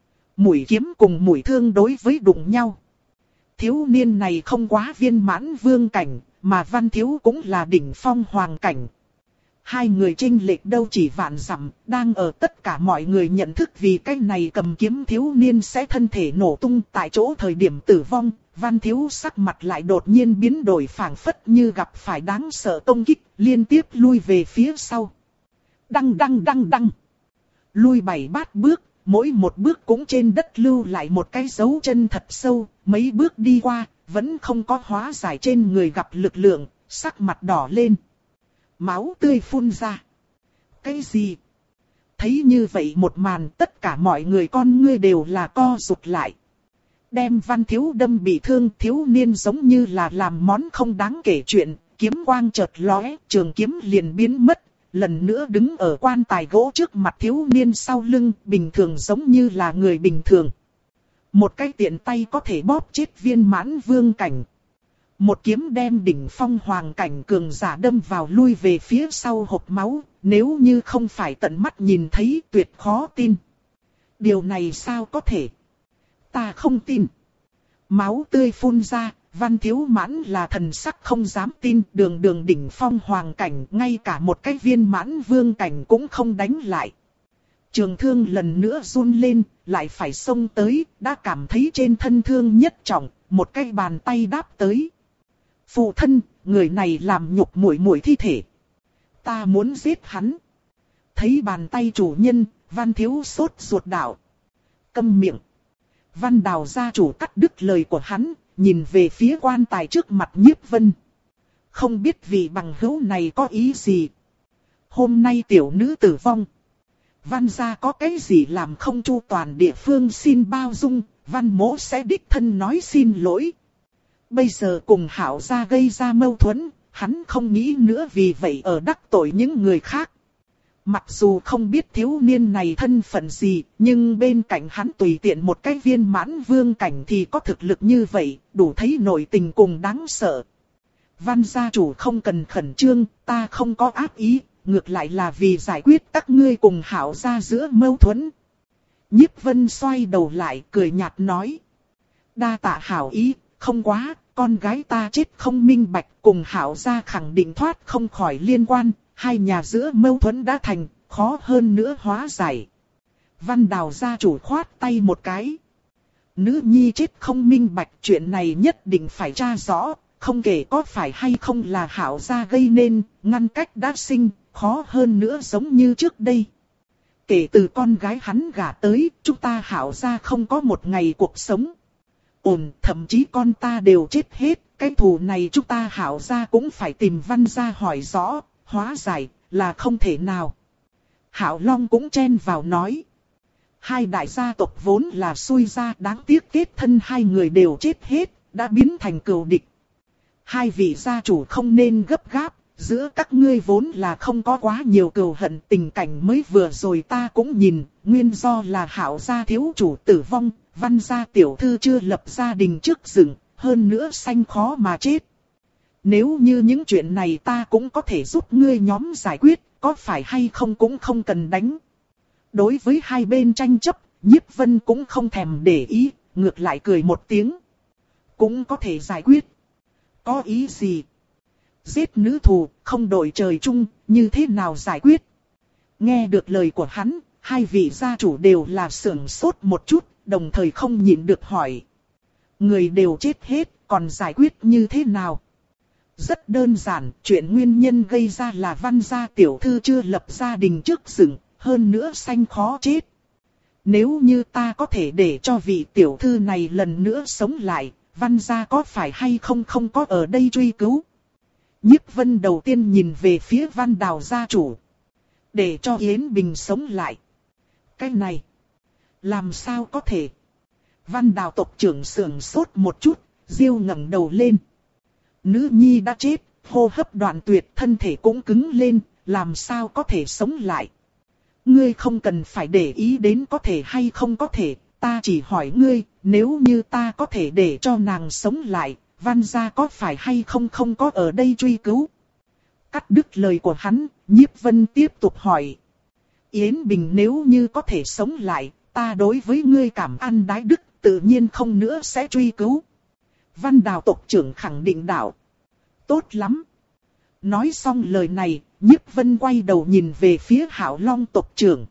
Mũi kiếm cùng mũi thương đối với đụng nhau. Thiếu niên này không quá viên mãn vương cảnh, mà Văn Thiếu cũng là đỉnh phong hoàng cảnh. Hai người chênh lệch đâu chỉ vạn dặm, đang ở tất cả mọi người nhận thức vì cái này cầm kiếm thiếu niên sẽ thân thể nổ tung tại chỗ thời điểm tử vong. Văn Thiếu sắc mặt lại đột nhiên biến đổi phảng phất như gặp phải đáng sợ công kích, liên tiếp lui về phía sau. Đăng đăng đăng đăng. Lui bảy bát bước, mỗi một bước cũng trên đất lưu lại một cái dấu chân thật sâu, mấy bước đi qua, vẫn không có hóa giải trên người gặp lực lượng, sắc mặt đỏ lên. Máu tươi phun ra. Cái gì? Thấy như vậy một màn, tất cả mọi người con ngươi đều là co rụt lại. Đem Văn Thiếu đâm bị thương, thiếu niên giống như là làm món không đáng kể chuyện, kiếm quang chợt lóe, trường kiếm liền biến mất. Lần nữa đứng ở quan tài gỗ trước mặt thiếu niên sau lưng, bình thường giống như là người bình thường. Một cái tiện tay có thể bóp chết viên mãn vương cảnh. Một kiếm đem đỉnh phong hoàng cảnh cường giả đâm vào lui về phía sau hộc máu, nếu như không phải tận mắt nhìn thấy tuyệt khó tin. Điều này sao có thể? Ta không tin. Máu tươi phun ra, Văn Thiếu mãn là thần sắc không dám tin, đường đường đỉnh phong hoàng cảnh, ngay cả một cái viên mãn vương cảnh cũng không đánh lại. Trường thương lần nữa run lên, lại phải xông tới, đã cảm thấy trên thân thương nhất trọng, một cái bàn tay đáp tới. Phụ thân, người này làm nhục muội muội thi thể. Ta muốn giết hắn. Thấy bàn tay chủ nhân, Văn Thiếu sốt ruột đạo. Câm miệng. Văn Đào gia chủ cắt đứt lời của hắn, nhìn về phía quan tài trước mặt Nhiếp Vân. Không biết vị bằng hữu này có ý gì. Hôm nay tiểu nữ tử vong. Văn gia có cái gì làm không chu toàn địa phương xin bao dung, Văn mỗ sẽ đích thân nói xin lỗi. Bây giờ cùng Hảo gia gây ra mâu thuẫn, hắn không nghĩ nữa vì vậy ở đắc tội những người khác. Mặc dù không biết thiếu niên này thân phận gì, nhưng bên cạnh hắn tùy tiện một cái viên mãn vương cảnh thì có thực lực như vậy, đủ thấy nội tình cùng đáng sợ. Văn gia chủ không cần khẩn trương, ta không có ác ý, ngược lại là vì giải quyết các ngươi cùng Hảo gia giữa mâu thuẫn. Nhiếp Vân xoay đầu lại cười nhạt nói. Đa tạ Hảo ý, không quá, con gái ta chết không minh bạch, cùng Hảo gia khẳng định thoát không khỏi liên quan. Hai nhà giữa mâu thuẫn đã thành, khó hơn nữa hóa giải. Văn Đào gia chủ khoát tay một cái. Nữ nhi chết không minh bạch, chuyện này nhất định phải tra rõ, không kể có phải hay không là Hảo gia gây nên, ngăn cách đã sinh, khó hơn nữa giống như trước đây. Kể từ con gái hắn gả tới, chúng ta Hảo gia không có một ngày cuộc sống ổn, thậm chí con ta đều chết hết, cái thù này chúng ta Hảo gia cũng phải tìm Văn gia hỏi rõ. Hóa giải là không thể nào. Hạo Long cũng chen vào nói. Hai đại gia tộc vốn là xui gia, đáng tiếc kết thân hai người đều chết hết, đã biến thành cừu địch. Hai vị gia chủ không nên gấp gáp, giữa các ngươi vốn là không có quá nhiều cừu hận, tình cảnh mới vừa rồi ta cũng nhìn, nguyên do là Hạo gia thiếu chủ tử vong, Văn gia tiểu thư chưa lập gia đình trước rừng, hơn nữa sanh khó mà chết. Nếu như những chuyện này ta cũng có thể giúp ngươi nhóm giải quyết, có phải hay không cũng không cần đánh. Đối với hai bên tranh chấp, Nhiếp Vân cũng không thèm để ý, ngược lại cười một tiếng. Cũng có thể giải quyết. Có ý gì? Giết nữ thù, không đổi trời chung, như thế nào giải quyết? Nghe được lời của hắn, Hai vị gia chủ đều là sưởng sốt một chút, đồng thời không nhịn được hỏi. Người đều chết hết, còn giải quyết như thế nào? Rất đơn giản, chuyện nguyên nhân gây ra là Văn gia tiểu thư chưa lập gia đình trước dựng, hơn nữa sanh khó chết. Nếu như ta có thể để cho vị tiểu thư này lần nữa sống lại, Văn gia có phải hay không không có ở đây truy cứu? Nhiếp Vân đầu tiên nhìn về phía Văn Đào gia chủ. Để cho Yến Bình sống lại. Cái này, làm sao có thể? Văn Đào tộc trưởng sưởng sốt một chút, Diêu ngẩng đầu lên. Nữ nhi đã chết, hô hấp đoạn tuyệt, thân thể cũng cứng lên, làm sao có thể sống lại? Ngươi không cần phải để ý đến có thể hay không có thể, ta chỉ hỏi ngươi, nếu như ta có thể để cho nàng sống lại, Văn gia có phải hay không không có ở đây truy cứu? Cắt đứt lời của hắn, Nhiếp Vân tiếp tục hỏi. Yến Bình nếu như có thể sống lại, ta đối với ngươi cảm ơn đái đức, tự nhiên không nữa sẽ truy cứu. Văn Đào tộc trưởng khẳng định đạo. Tốt lắm. Nói xong lời này, Nhiếp Vân quay đầu nhìn về phía Hạo Long tộc trưởng.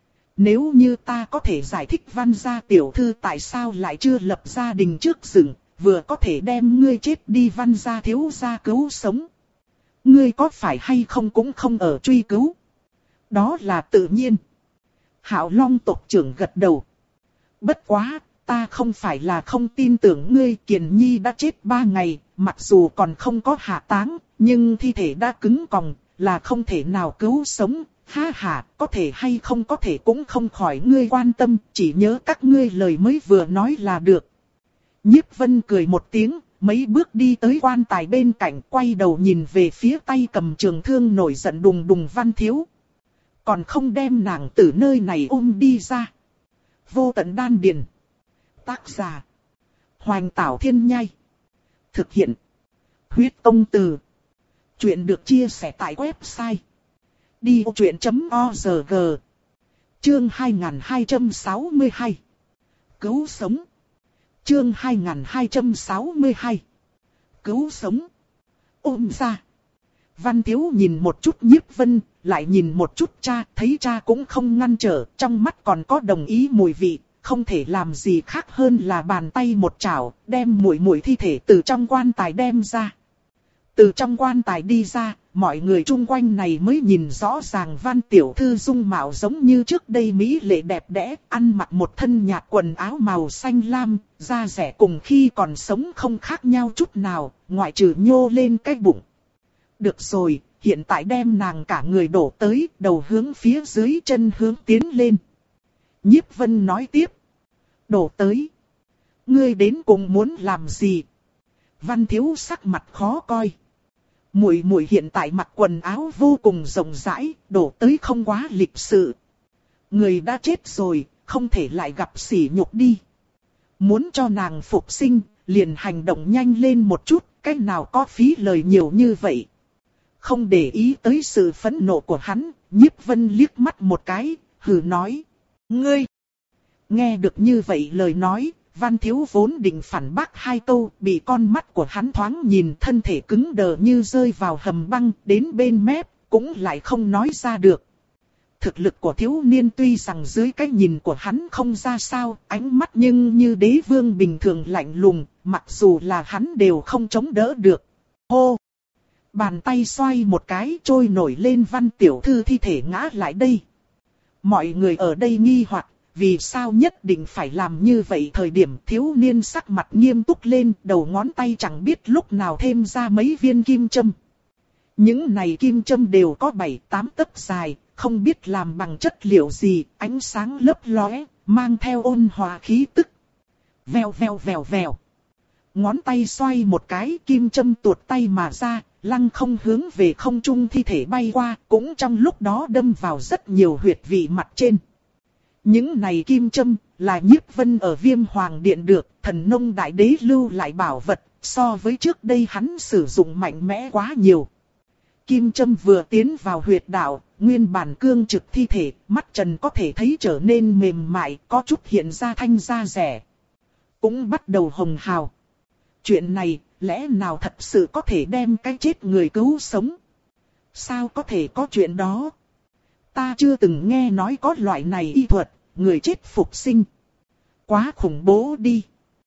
Nếu như ta có thể giải thích Văn gia tiểu thư tại sao lại chưa lập gia đình trước dựng, vừa có thể đem ngươi chết đi Văn gia thiếu gia cứu sống. Ngươi có phải hay không cũng không ở truy cứu. Đó là tự nhiên. Hạo Long tộc trưởng gật đầu. Bất quá, ta không phải là không tin tưởng ngươi. Kiền Nhi đã chết ba ngày, mặc dù còn không có hạ táng, nhưng thi thể đã cứng còng, là không thể nào cứu sống. Ha ha, có thể hay không có thể cũng không khỏi ngươi quan tâm, chỉ nhớ các ngươi lời mới vừa nói là được. Nhiếp Vân cười một tiếng, mấy bước đi tới quan tài bên cạnh, quay đầu nhìn về phía tay cầm trường thương nổi giận đùng đùng Văn Thiếu. Còn không đem nàng từ nơi này ôm đi ra. Vô tận đan điền. Tác giả. Hoành Tảo Thiên Nhai. Thực hiện. Huyết Tông Từ. Chuyện được chia sẻ tại website. đi ô chuyện chấm org. Chương hai nghìn hai trăm sáu mươi hai. Cứu sống. Chương hai nghìn hai trăm sáu mươi hai. Cứu sống. Ôm ra. Văn Thiếu nhìn một chút Nhiếp Vân, lại nhìn một chút cha, thấy cha cũng không ngăn trở, trong mắt còn có đồng ý mùi vị, không thể làm gì khác hơn là bàn tay một chảo, đem muội muội thi thể từ trong quan tài đem ra. Từ trong quan tài đi ra, mọi người chung quanh này mới nhìn rõ ràng Văn tiểu thư dung mạo giống như trước đây mỹ lệ đẹp đẽ, ăn mặc một thân nhạt quần áo màu xanh lam, da dẻ cùng khi còn sống không khác nhau chút nào, ngoại trừ nhô lên cái bụng. Được rồi, hiện tại đem nàng cả người đổ tới, đầu hướng phía dưới, chân hướng tiến lên. Nhiếp Vân nói tiếp. Đổ tới. Ngươi đến cùng muốn làm gì? Văn Thiếu sắc mặt khó coi. Muội muội hiện tại mặc quần áo vô cùng rộng rãi, đổ tới không quá lịch sự. Người đã chết rồi, không thể lại gặp sỉ nhục đi. Muốn cho nàng phục sinh, liền hành động nhanh lên một chút, cách nào có phí lời nhiều như vậy. Không để ý tới sự phẫn nộ của hắn, Nhiếp Vân liếc mắt một cái, hừ nói. Ngươi! Nghe được như vậy lời nói, Văn Thiếu vốn định phản bác hai câu, bị con mắt của hắn thoáng nhìn, thân thể cứng đờ như rơi vào hầm băng, đến bên mép, cũng lại không nói ra được. Thực lực của thiếu niên tuy rằng dưới cái nhìn của hắn không ra sao, ánh mắt nhưng như đế vương bình thường lạnh lùng, mặc dù là hắn đều không chống đỡ được. Hô! Bàn tay xoay một cái, trôi nổi lên Văn tiểu thư thi thể ngã lại đây. Mọi người ở đây nghi hoặc, vì sao nhất định phải làm như vậy? Thời điểm thiếu niên sắc mặt nghiêm túc lên, đầu ngón tay chẳng biết lúc nào thêm ra mấy viên kim châm. Những này kim châm đều có bảy tám tấc dài, không biết làm bằng chất liệu gì, ánh sáng lấp lóe, mang theo ôn hòa khí tức. Vèo vèo vèo vèo. Ngón tay xoay một cái, kim châm tuột tay mà ra, lăng không hướng về không trung thi thể bay qua, cũng trong lúc đó đâm vào rất nhiều huyệt vị mặt trên. Những này kim châm là Nhiếp Vân ở Viêm Hoàng Điện được Thần Nông Đại Đế lưu lại bảo vật, so với trước đây hắn sử dụng mạnh mẽ quá nhiều. Kim châm vừa tiến vào huyệt đạo, nguyên bản cương trực thi thể, mắt trần có thể thấy trở nên mềm mại, có chút hiện ra thanh da rẻ. Cũng bắt đầu hồng hào. Chuyện này, lẽ nào thật sự có thể đem cái chết người cứu sống? Sao có thể có chuyện đó? Ta chưa từng nghe nói có loại này y thuật, người chết phục sinh. Quá khủng bố đi.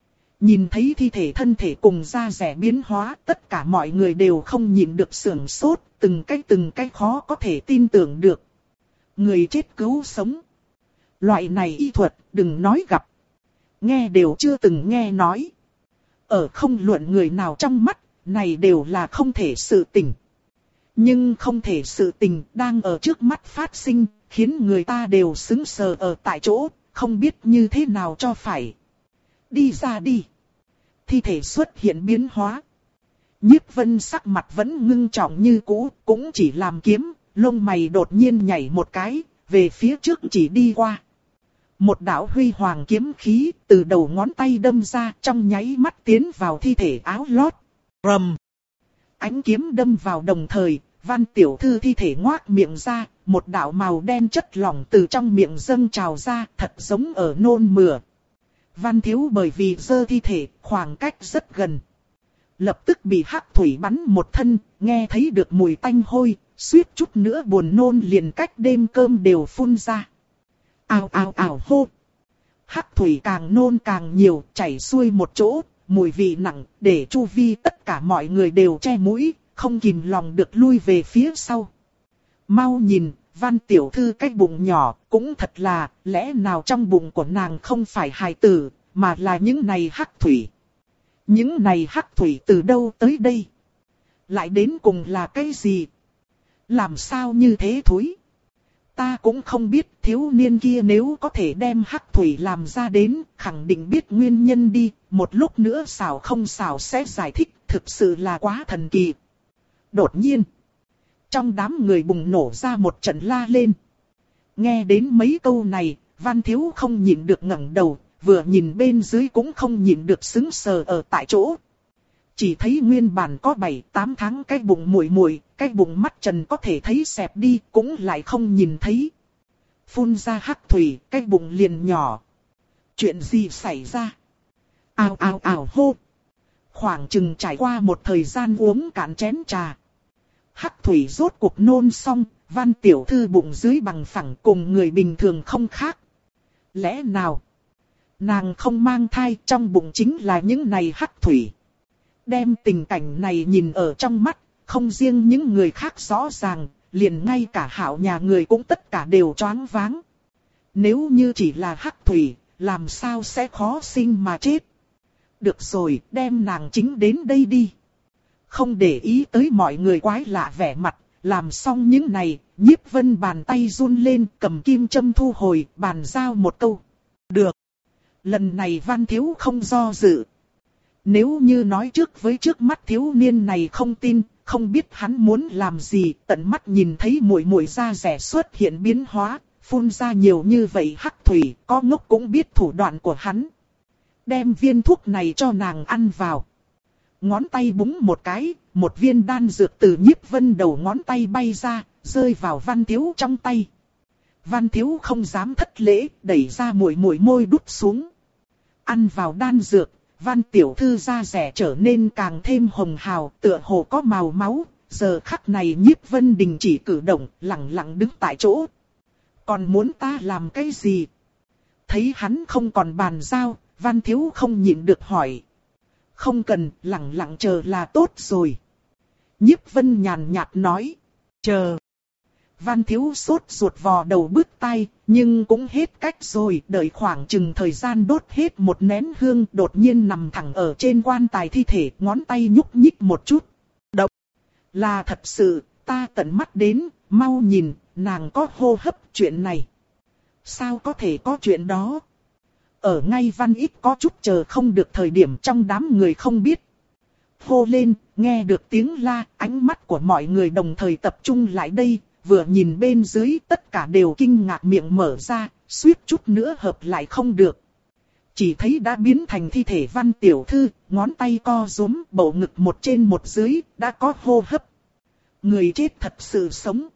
Nhìn thấy thi thể thân thể cùng da rẻ biến hóa, tất cả mọi người đều không nhịn được sửng sốt, từng cái từng cái khó có thể tin tưởng được. Người chết cứu sống. Loại này y thuật, đừng nói gặp. Nghe đều chưa từng nghe nói. Ở không luận người nào trong mắt, này đều là không thể sự tình. Nhưng không thể sự tình đang ở trước mắt phát sinh, khiến người ta đều sững sờ ở tại chỗ, không biết như thế nào cho phải. Đi ra đi. Thi thể xuất hiện biến hóa. Nhiếp Vân sắc mặt vẫn ngưng trọng như cũ, cũng chỉ làm kiếm, lông mày đột nhiên nhảy một cái, về phía trước chỉ đi qua. Một đạo huy hoàng kiếm khí từ đầu ngón tay đâm ra, trong nháy mắt tiến vào thi thể áo lót. Rầm. Ánh kiếm đâm vào đồng thời, Văn tiểu thư thi thể ngoác miệng ra, một đạo màu đen chất lỏng từ trong miệng dâng trào ra, thật giống ở nôn mửa. Văn thiếu bởi vì giơ thi thể, khoảng cách rất gần. Lập tức bị hắc thủy bắn một thân, nghe thấy được mùi tanh hôi, suýt chút nữa buồn nôn liền cách đêm cơm đều phun ra. Ào ào ào hô. Hắc thủy càng nôn càng nhiều, chảy xuôi một chỗ, mùi vị nặng, để chu vi tất cả mọi người đều che mũi, không kìm lòng được lui về phía sau. Mau nhìn, Văn tiểu thư cái bụng nhỏ, cũng thật là, lẽ nào trong bụng của nàng không phải hài tử, mà là những này hắc thủy. Những này hắc thủy từ đâu tới đây? Lại đến cùng là cái gì? Làm sao như thế thối? Ta cũng không biết, thiếu niên kia nếu có thể đem hắc thủy làm ra đến, khẳng định biết nguyên nhân đi, một lúc nữa xảo không xảo sẽ giải thích, thực sự là quá thần kỳ. Đột nhiên, trong đám người bùng nổ ra một trận la lên. Nghe đến mấy câu này, Văn thiếu không nhịn được ngẩng đầu, vừa nhìn bên dưới cũng không nhịn được sững sờ ở tại chỗ. Chỉ thấy nguyên bản có bảy tám tháng cái bụng muội muội, cái bụng mắt trần có thể thấy xẹp đi, cũng lại không nhìn thấy. Phun ra hắc thủy, cái bụng liền nhỏ. Chuyện gì xảy ra? Ào ào ào hô. Khoảng chừng trải qua một thời gian uống cạn chén trà. Hắc thủy rốt cuộc nôn xong, Văn tiểu thư bụng dưới bằng phẳng cùng người bình thường không khác. Lẽ nào? Nàng không mang thai, trong bụng chính là những này hắc thủy. Đem tình cảnh này nhìn ở trong mắt, không riêng những người khác rõ ràng, liền ngay cả Hạo nhà người cũng tất cả đều choáng váng. Nếu như chỉ là hắc thủy, làm sao sẽ khó sinh mà chết? Được rồi, đem nàng chính đến đây đi. Không để ý tới mọi người quái lạ vẻ mặt, làm xong những này, Nhiếp Vân bàn tay run lên, cầm kim châm thu hồi, bàn giao một câu. Được. Lần này Văn thiếu không do dự. Nếu như nói trước với trước mắt thiếu niên này không tin, không biết hắn muốn làm gì, tận mắt nhìn thấy muội muội da rẻ xuất hiện biến hóa, phun ra nhiều như vậy hắc thủy, có ngốc cũng biết thủ đoạn của hắn. Đem viên thuốc này cho nàng ăn vào. Ngón tay búng một cái, một viên đan dược từ Nhiếp Vân đầu ngón tay bay ra, rơi vào Văn thiếu trong tay. Văn thiếu không dám thất lễ, đẩy ra muội muội môi đút xuống. Ăn vào đan dược, Văn tiểu thư da rẻ trở nên càng thêm hồng hào, tựa hồ có màu máu. Giờ khắc này Nhiếp Vân đình chỉ cử động, lặng lặng đứng tại chỗ. Còn muốn ta làm cái gì? Thấy hắn không còn bàn giao, Văn thiếu không nhịn được hỏi. Không cần, lặng lặng chờ là tốt rồi. Nhiếp Vân nhàn nhạt nói. Chờ. Văn thiếu sốt ruột vò đầu bứt tai, nhưng cũng hết cách rồi, đợi khoảng chừng thời gian đốt hết một nén hương, đột nhiên nằm thẳng ở trên quan tài thi thể, ngón tay nhúc nhích một chút. Độc. Là thật sự, ta tận mắt đến, mau nhìn, nàng có hô hấp chuyện này. Sao có thể có chuyện đó? Ở ngay Văn ít có chút chờ không được thời điểm trong đám người không biết. Hô lên, nghe được tiếng la, ánh mắt của mọi người đồng thời tập trung lại đây. Vừa nhìn bên dưới tất cả đều kinh ngạc miệng mở ra, suýt chút nữa hợp lại không được. Chỉ thấy đã biến thành thi thể Văn tiểu thư, ngón tay co rúm, bầu ngực một trên một dưới, đã có hô hấp. Người chết thật sự sống.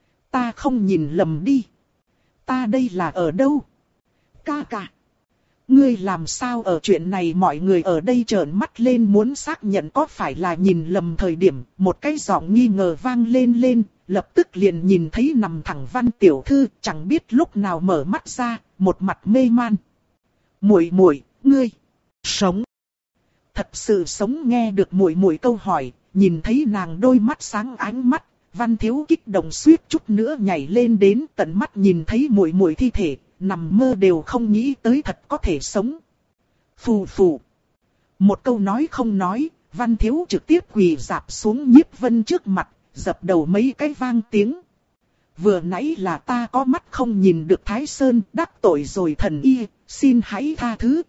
Ta không nhìn lầm đi. Ta đây là ở đâu? Ca ca. Ngươi làm sao ở chuyện này mọi người ở đây trợn mắt lên muốn xác nhận có phải là nhìn lầm thời điểm, một cái giọng nghi ngờ vang lên lên, lập tức liền nhìn thấy nằm thẳng Văn tiểu thư, chẳng biết lúc nào mở mắt ra, một mặt mê man. Muội muội, ngươi sống? Thật sự sống? Nghe được muội muội câu hỏi, nhìn thấy nàng đôi mắt sáng ánh mắt, Văn Thiếu kích động suýt chút nữa nhảy lên đến, tận mắt nhìn thấy muội muội thi thể, nằm mơ đều không nghĩ tới thật có thể sống. Phù phù. Một câu nói không nói, Văn Thiếu trực tiếp quỳ rạp xuống Nhiếp Vân trước mặt, dập đầu mấy cái vang tiếng. Vừa nãy là ta có mắt không nhìn được Thái Sơn, đắc tội rồi thần y, xin hãy tha thứ.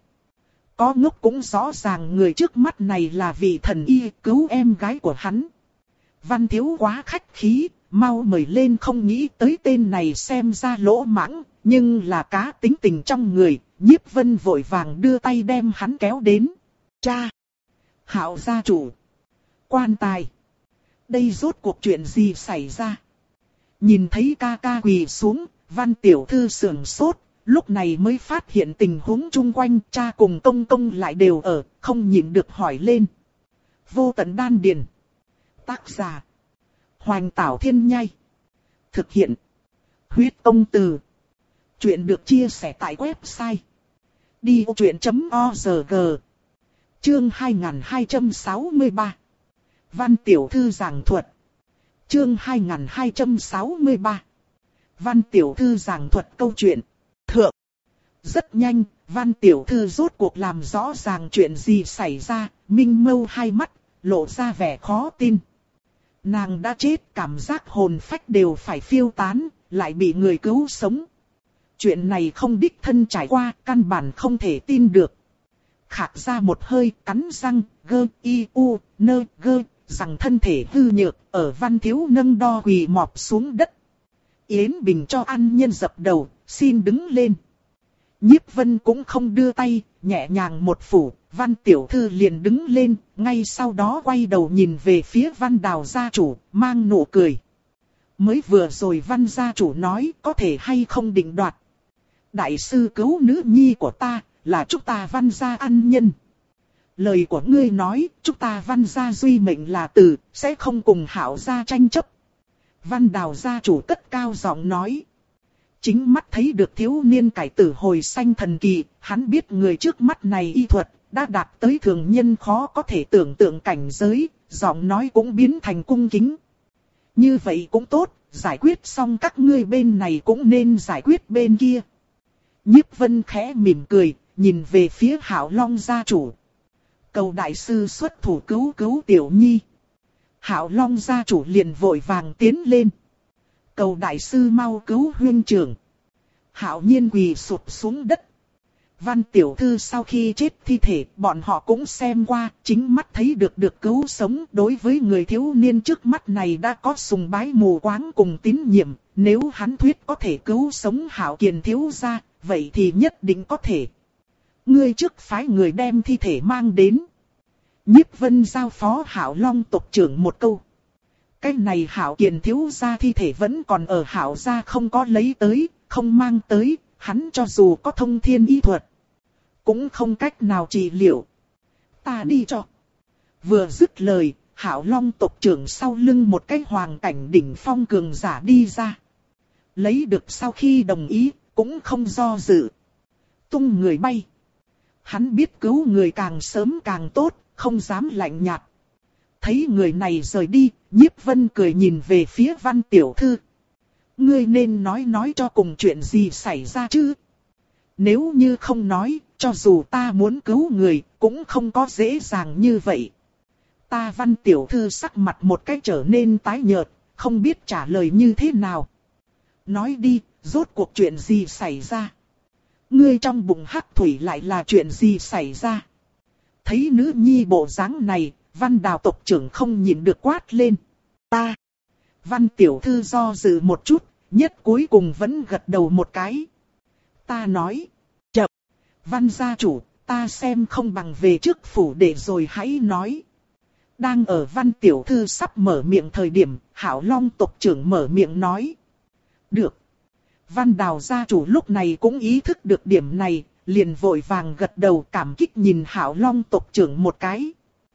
Có ngốc cũng rõ ràng người trước mắt này là vị thần y cứu em gái của hắn. Văn Thiếu quá khách khí, mau mời lên, không nghĩ tới tên này xem ra lỗ mãng, nhưng là cá tính tình trong người. Nhiếp Vân vội vàng đưa tay đem hắn kéo đến. Cha! Hạo gia chủ! Quan tài! Đây rốt cuộc chuyện gì xảy ra? Nhìn thấy ca ca quỳ xuống, Văn tiểu thư sườn sốt, lúc này mới phát hiện tình huống chung quanh, cha cùng công công lại đều ở, không nhịn được hỏi lên. Vô tận đan điền. Tác giả. Hoành Tảo Thiên Nhai. Thực hiện. Huyết Công Từ. Chuyện được chia sẻ tại website. đi ô chuyện chấm org. Chương hai nghìn hai trăm sáu mươi ba. Văn tiểu thư giảng thuật. Chương hai nghìn hai trăm sáu mươi ba. Văn tiểu thư giảng thuật câu chuyện. Thượng. Rất nhanh, Văn tiểu thư rốt cuộc làm rõ ràng chuyện gì xảy ra, minh mâu hai mắt, lộ ra vẻ khó tin. Nàng đã chết, cảm giác hồn phách đều phải phiêu tán, lại bị người cứu sống. Chuyện này không đích thân trải qua, căn bản không thể tin được. Khạc ra một hơi, cắn răng, gơ, y, u, nơ, gơ, rằng thân thể hư nhược, ở Văn Thiếu nâng đo quỳ mọp xuống đất. Yến Bình cho ăn nhân dập đầu, xin đứng lên. Nhiếp Vân cũng không đưa tay, nhẹ nhàng một phủ, Văn tiểu thư liền đứng lên, ngay sau đó quay đầu nhìn về phía Văn Đào gia chủ, mang nụ cười. Mới vừa rồi Văn gia chủ nói có thể hay không định đoạt. Đại sư cứu nữ nhi của ta, là chúng ta Văn gia ăn nhân. Lời của ngươi nói, chúng ta Văn gia duy mệnh là tử, sẽ không cùng Hạo gia tranh chấp. Văn Đào gia chủ cất cao giọng nói. Chính mắt thấy được thiếu niên cải tử hồi sanh thần kỳ, hắn biết người trước mắt này y thuật, đã đạt tới thường nhân khó có thể tưởng tượng cảnh giới, giọng nói cũng biến thành cung kính. Như vậy cũng tốt, giải quyết xong các ngươi bên này cũng nên giải quyết bên kia. Nhiếp Vân khẽ mỉm cười, nhìn về phía Hạo Long gia chủ. Cầu đại sư xuất thủ cứu cứu tiểu nhi. Hạo Long gia chủ liền vội vàng tiến lên. Cầu đại sư mau cứu huynh trưởng. Hạo Nhiên quỳ sụp xuống đất. Văn tiểu thư sau khi chết thi thể, bọn họ cũng xem qua, chính mắt thấy được được cứu sống. Đối với người thiếu niên trước mắt này đã có sùng bái mù quáng cùng tín nhiệm. Nếu hắn thuyết có thể cứu sống Hạo Kiền thiếu gia, vậy thì nhất định có thể. Ngươi trước phái người đem thi thể mang đến. Nhiếp Vân giao phó Hạo Long tộc trưởng một câu. Cái này Hạo Kiền thiếu gia thi thể vẫn còn ở Hạo gia không có lấy tới, không mang tới, hắn cho dù có thông thiên y thuật, cũng không cách nào trị liệu. Ta đi cho. Vừa dứt lời, Hạo Long tộc trưởng sau lưng một cái hoàng cảnh đỉnh phong cường giả đi ra. Lấy được sau khi đồng ý, cũng không do dự. Tung người bay. Hắn biết cứu người càng sớm càng tốt, không dám lạnh nhạt. Thấy người này rời đi, Nhiếp Vân cười nhìn về phía Văn tiểu thư. Ngươi nên nói nói cho cùng chuyện gì xảy ra chứ? Nếu như không nói, cho dù ta muốn cứu người, cũng không có dễ dàng như vậy. Ta Văn tiểu thư sắc mặt một cách trở nên tái nhợt, không biết trả lời như thế nào. Nói đi, rốt cuộc chuyện gì xảy ra? Ngươi trong bụng hắc thủy lại là chuyện gì xảy ra? Thấy nữ nhi bộ dáng này, Văn Đào tộc trưởng không nhịn được quát lên. Ta. Văn tiểu thư do dự một chút, nhất cuối cùng vẫn gật đầu một cái. Ta nói. Chậm. Văn gia chủ, ta xem không bằng về trước phủ để rồi hãy nói. Đang ở Văn tiểu thư sắp mở miệng thời điểm, Hạo Long tộc trưởng mở miệng nói. Được. Văn Đào gia chủ lúc này cũng ý thức được điểm này, liền vội vàng gật đầu cảm kích nhìn Hạo Long tộc trưởng một cái.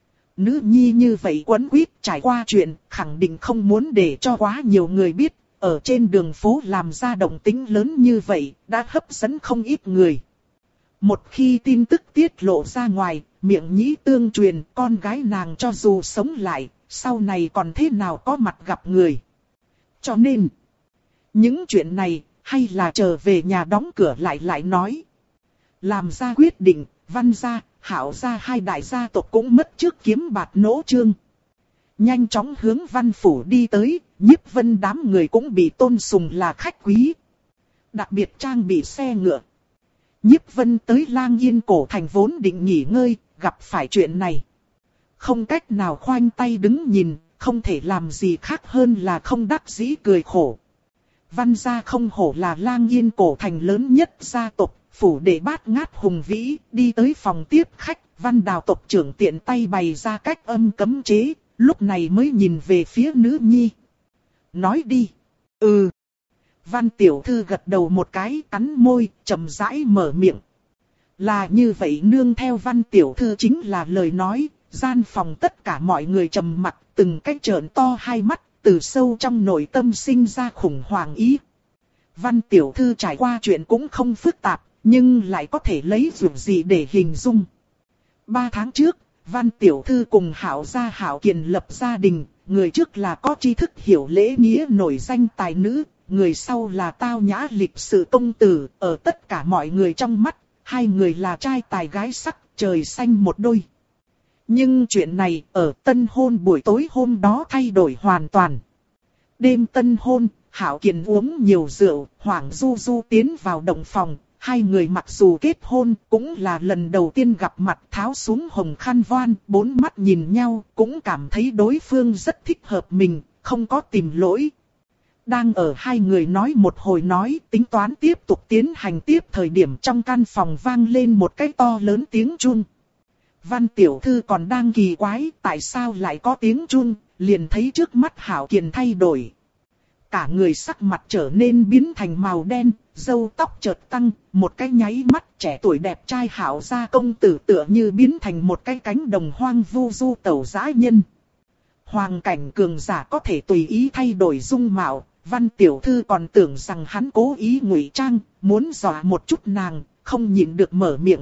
Nữ nhi như vậy quấn quýt trải qua chuyện, khẳng định không muốn để cho quá nhiều người biết, ở trên đường phố làm ra động tĩnh lớn như vậy, đã hấp dẫn không ít người. Một khi tin tức tiết lộ ra ngoài, miệng nhĩ tương truyền, con gái nàng cho dù sống lại, sau này còn thế nào có mặt gặp người. Cho nên, những chuyện này, hay là trở về nhà đóng cửa lại lại nói. Làm ra quyết định, Văn gia, Hạo gia hai đại gia tộc cũng mất trước kiếm bạt nỗ trương. Nhanh chóng hướng Văn phủ đi tới, Nhiếp Vân đám người cũng bị tôn sùng là khách quý. Đặc biệt trang bị xe ngựa. Nhiếp Vân tới Lang Yên cổ thành vốn định nghỉ ngơi, gặp phải chuyện này. Không cách nào khoanh tay đứng nhìn, không thể làm gì khác hơn là không đắc dĩ cười khổ. Văn gia không hổ là Lang Yên cổ thành lớn nhất gia tộc, phủ đệ bát ngát hùng vĩ, đi tới phòng tiếp khách, Văn Đào tộc trưởng tiện tay bày ra cách âm cấm chế, lúc này mới nhìn về phía nữ nhi. Nói đi. Ừ. Văn tiểu thư gật đầu một cái, cắn môi, chậm rãi mở miệng. Là như vậy, nương theo Văn tiểu thư chính là lời nói, gian phòng tất cả mọi người trầm mặc, từng cái trợn to hai mắt, từ sâu trong nội tâm sinh ra khủng hoảng ý. Văn tiểu thư trải qua chuyện cũng không phức tạp, nhưng lại có thể lấy việc gì để hình dung. Ba tháng trước, Văn tiểu thư cùng Hạo gia Hạo Kiền lập gia đình, người trước là có tri thức hiểu lễ nghĩa nổi danh tài nữ, người sau là tao nhã lịch sự công tử, ở tất cả mọi người trong mắt, hai người là trai tài gái sắc, trời xanh một đôi. Nhưng chuyện này ở tân hôn buổi tối hôm đó thay đổi hoàn toàn. Đêm tân hôn, Hạo Kiền uống nhiều rượu, hoảng du du tiến vào động phòng. Hai người mặc dù kết hôn cũng là lần đầu tiên gặp mặt, tháo xuống hồng khăn voan, bốn mắt nhìn nhau, cũng cảm thấy đối phương rất thích hợp mình, không có tìm lỗi. Đang ở hai người nói một hồi nói, tính toán tiếp tục tiến hành tiếp thời điểm trong căn phòng vang lên một cái to lớn tiếng chuông. Văn tiểu thư còn đang kỳ quái, tại sao lại có tiếng chuông, liền thấy trước mắt Hạo Kiền thay đổi. Cả người sắc mặt trở nên biến thành màu đen, râu tóc chợt tăng, một cái nháy mắt trẻ tuổi đẹp trai Hạo gia công tử tựa như biến thành một cái cánh đồng hoang vu du tẩu dã nhân. Hoàng cảnh cường giả có thể tùy ý thay đổi dung mạo, Văn tiểu thư còn tưởng rằng hắn cố ý ngụy trang, muốn dọa một chút nàng, không nhịn được mở miệng.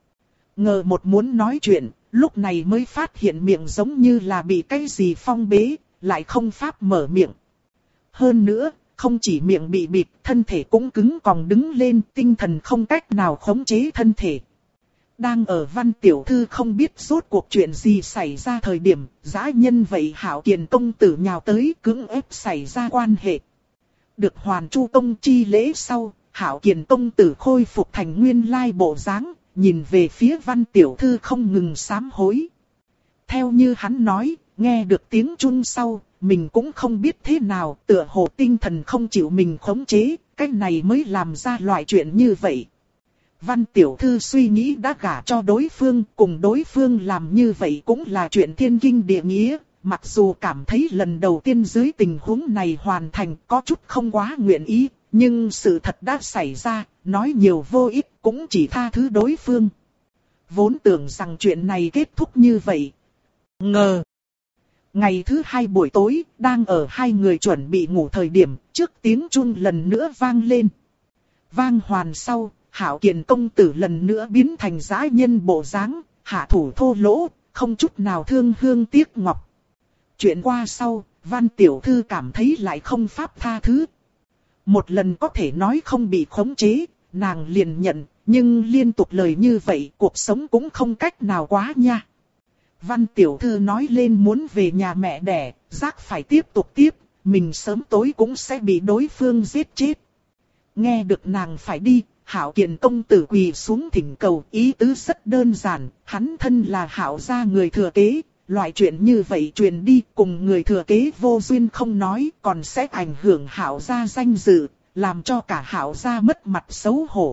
Ngờ một muốn nói chuyện, lúc này mới phát hiện miệng giống như là bị cái gì phong bế, lại không pháp mở miệng. Hơn nữa, không chỉ miệng bị bịt, thân thể cũng cứng còng đứng lên, tinh thần không cách nào khống chế thân thể. Đang ở Văn tiểu thư không biết rốt cuộc chuyện gì xảy ra thời điểm, dã nhân vậy Hạo Kiền công tử nhào tới cưỡng ép xảy ra quan hệ. Được Hoàn Chu công chi lễ sau, Hạo Kiền công tử khôi phục thành nguyên lai bộ dáng, nhìn về phía Văn tiểu thư không ngừng sám hối. Theo như hắn nói, nghe được tiếng chuông sau, mình cũng không biết thế nào, tựa hồ tinh thần không chịu mình khống chế, cách này mới làm ra loại chuyện như vậy. Văn tiểu thư suy nghĩ đã gả cho đối phương, cùng đối phương làm như vậy cũng là chuyện thiên kinh địa nghĩa, mặc dù cảm thấy lần đầu tiên dưới tình huống này hoàn thành có chút không quá nguyện ý, nhưng sự thật đã xảy ra, nói nhiều vô ích cũng chỉ tha thứ đối phương. Vốn tưởng rằng chuyện này kết thúc như vậy. Ngờ. Ngày thứ hai buổi tối, đang ở hai người chuẩn bị ngủ thời điểm, trước tiếng chuông lần nữa vang lên. Vang hoàn sau, Hạo Kiền công tử lần nữa biến thành dã nhân bộ dáng, hạ thủ thô lỗ, không chút nào thương hương tiếc ngọc. Chuyện qua sau, Văn tiểu thư cảm thấy lại không pháp tha thứ. Một lần có thể nói không bị khống chế, nàng liền nhận, nhưng liên tục lời như vậy cuộc sống cũng không cách nào quá nha. Văn tiểu thư nói lên muốn về nhà mẹ đẻ, giác phải tiếp tục tiếp, mình sớm tối cũng sẽ bị đối phương giết chết. Nghe được nàng phải đi, Hạo Kiền công tử quỳ xuống thỉnh cầu, ý tứ rất đơn giản, hắn thân là Hạo gia người thừa kế, loại chuyện như vậy truyền đi cùng người thừa kế vô duyên không nói, còn sẽ ảnh hưởng Hạo gia danh dự, làm cho cả Hạo gia mất mặt xấu hổ.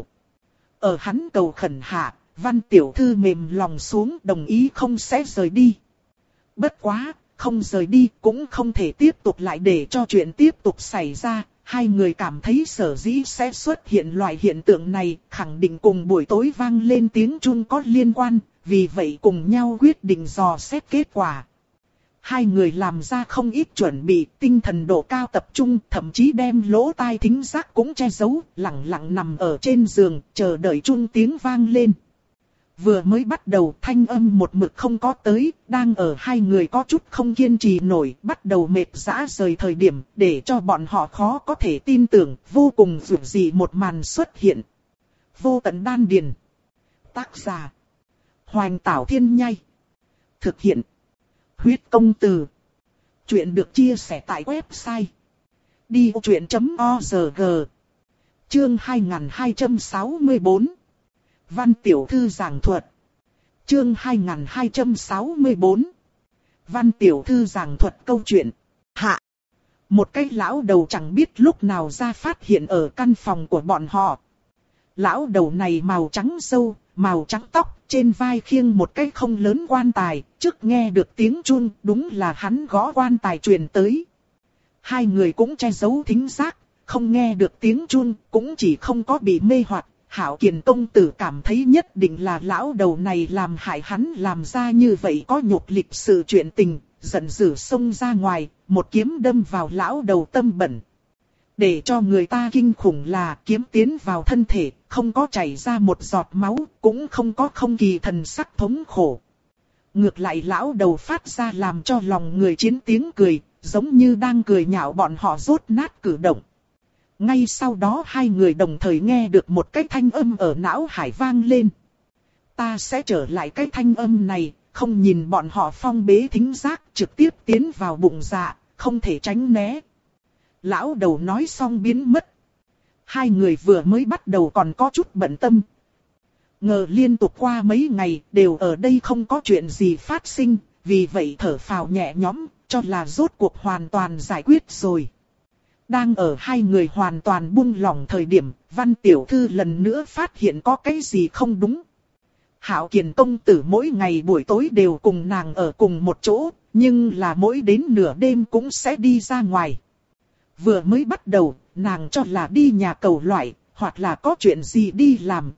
Ở hắn cầu khẩn hạ, Văn tiểu thư mềm lòng xuống đồng ý không sẽ rời đi. Bất quá, không rời đi cũng không thể tiếp tục lại để cho chuyện tiếp tục xảy ra, Hai người cảm thấy sở dĩ sẽ xuất hiện loại hiện tượng này, khẳng định cùng buổi tối vang lên tiếng chuông có liên quan, vì vậy cùng nhau quyết định dò xét kết quả. Hai người làm ra không ít chuẩn bị, tinh thần độ cao tập trung, thậm chí đem lỗ tai thính giác cũng che giấu, lặng lặng nằm ở trên giường, chờ đợi chuông tiếng vang lên. Vừa mới bắt đầu thanh âm một mực không có tới, đang ở hai người có chút không kiên trì nổi, bắt đầu mệt rã rời thời điểm, để cho bọn họ khó có thể tin tưởng, vô cùng dữ dị một màn xuất hiện. Vô tận đan điền. Tác giả: Hoành Tảo Thiên Nhai. Thực hiện: Huyết Công Từ. Chuyện được chia sẻ tại website đi vô chuyện chấm org. Chương hai nghìn hai trăm sáu mươi tư. Văn Tiểu Thư giảng thuật. Chương hai nghìn hai trăm sáu mươi tư. Văn Tiểu Thư giảng thuật câu chuyện. Hạ. Một cái lão đầu chẳng biết lúc nào ra phát hiện ở căn phòng của bọn họ. Lão đầu này màu trắng râu, màu trắng tóc, trên vai khiêng một cái không lớn quan tài, trước nghe được tiếng chuông, đúng là hắn gõ quan tài truyền tới. Hai người cũng che giấu thính giác, không nghe được tiếng chuông, cũng chỉ không có bị mê hoặc. Hạo Kiền công tử cảm thấy nhất định là lão đầu này làm hại hắn làm ra như vậy có nhục lịch sự chuyện tình, giận dữ xông ra ngoài, một kiếm đâm vào lão đầu tâm bẩn. Để cho người ta kinh khủng là kiếm tiến vào thân thể, không có chảy ra một giọt máu, cũng không có không kỳ thần sắc thống khổ. Ngược lại lão đầu phát ra làm cho lòng người chiến tiếng cười, giống như đang cười nhạo bọn họ rốt nát cử động. Ngay sau đó hai người đồng thời nghe được một cái thanh âm ở não hải vang lên. Ta sẽ trở lại cái thanh âm này, không nhìn bọn họ phong bế thính giác, trực tiếp tiến vào bụng dạ, không thể tránh né. Lão đầu nói xong biến mất. Hai người vừa mới bắt đầu còn có chút bận tâm. Ngờ liên tục qua mấy ngày đều ở đây không có chuyện gì phát sinh, vì vậy thở phào nhẹ nhõm, cho là rốt cuộc hoàn toàn giải quyết rồi. Đang ở hai người hoàn toàn buông lỏng thời điểm, Văn Tiểu Thư lần nữa phát hiện có cái gì không đúng. Hạo Kiền công tử mỗi ngày buổi tối đều cùng nàng ở cùng một chỗ, nhưng là mỗi đến nửa đêm cũng sẽ đi ra ngoài. Vừa mới bắt đầu, nàng cho là đi nhà cầu loại, hoặc là có chuyện gì đi làm.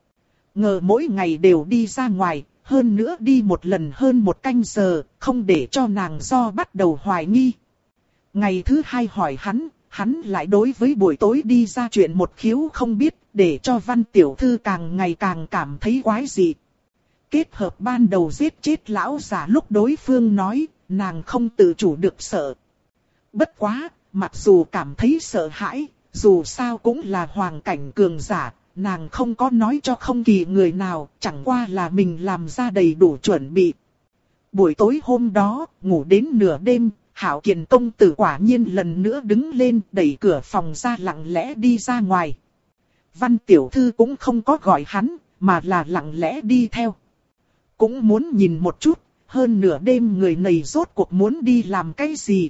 Ngờ mỗi ngày đều đi ra ngoài, hơn nữa đi một lần hơn một canh giờ, không để cho nàng do bắt đầu hoài nghi. Ngày thứ hai hỏi hắn, hắn lại đối với buổi tối đi ra chuyện một khiếu không biết, để cho Văn Tiểu Thư càng ngày càng cảm thấy quái dị. Kết hợp ban đầu giết chết lão già lúc đối phương nói, nàng không tự chủ được sợ. Bất quá, mặc dù cảm thấy sợ hãi, dù sao cũng là hoàng cảnh cường giả, nàng không có nói cho không kỳ người nào, chẳng qua là mình làm ra đầy đủ chuẩn bị. Buổi tối hôm đó, ngủ đến nửa đêm, Hạo Kiền công tử quả nhiên lần nữa đứng lên, đẩy cửa phòng ra lặng lẽ đi ra ngoài. Văn Tiểu Thư cũng không có gọi hắn, mà là lặng lẽ đi theo. Cũng muốn nhìn một chút, hơn nửa đêm người này rốt cuộc muốn đi làm cái gì.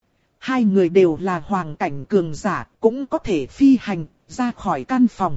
Hai người đều là hoàng cảnh cường giả, cũng có thể phi hành, ra khỏi căn phòng.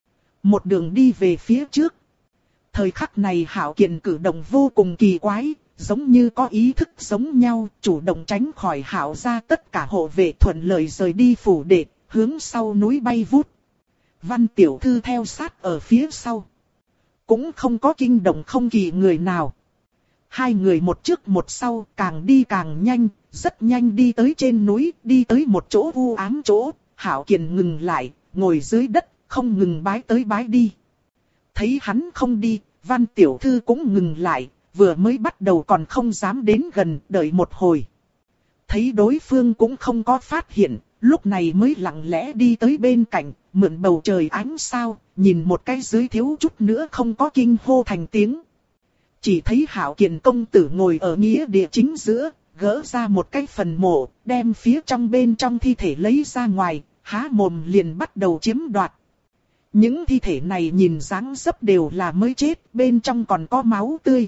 Một đường đi về phía trước. Thời khắc này Hạo Kiền cử động vô cùng kỳ quái, giống như có ý thức giống nhau, chủ động tránh khỏi Hạo ra tất cả hộ vệ thuận lợi rời đi phủ đệ, hướng sau núi bay vút. Văn Tiểu Thư theo sát ở phía sau. Cũng không có kinh động không kỳ người nào. Hai người một trước một sau, càng đi càng nhanh, rất nhanh đi tới trên núi, đi tới một chỗ u ám chỗ. Hạo Kiền ngừng lại, ngồi dưới đất, không ngừng bái tới bái đi. Thấy hắn không đi, Văn Tiểu Thư cũng ngừng lại, vừa mới bắt đầu còn không dám đến gần, đợi một hồi. Thấy đối phương cũng không có phát hiện, lúc này mới lặng lẽ đi tới bên cạnh, mượn bầu trời ánh sao, nhìn một cái dưới thiếu chút nữa không có kinh hô thành tiếng. Chỉ thấy Hạo Kiền công tử ngồi ở nghĩa địa chính giữa, gỡ ra một cái phần mộ, đem phía trong bên trong thi thể lấy ra ngoài, há mồm liền bắt đầu chiếm đoạt. Những thi thể này nhìn dáng dấp đều là mới chết, bên trong còn có máu tươi.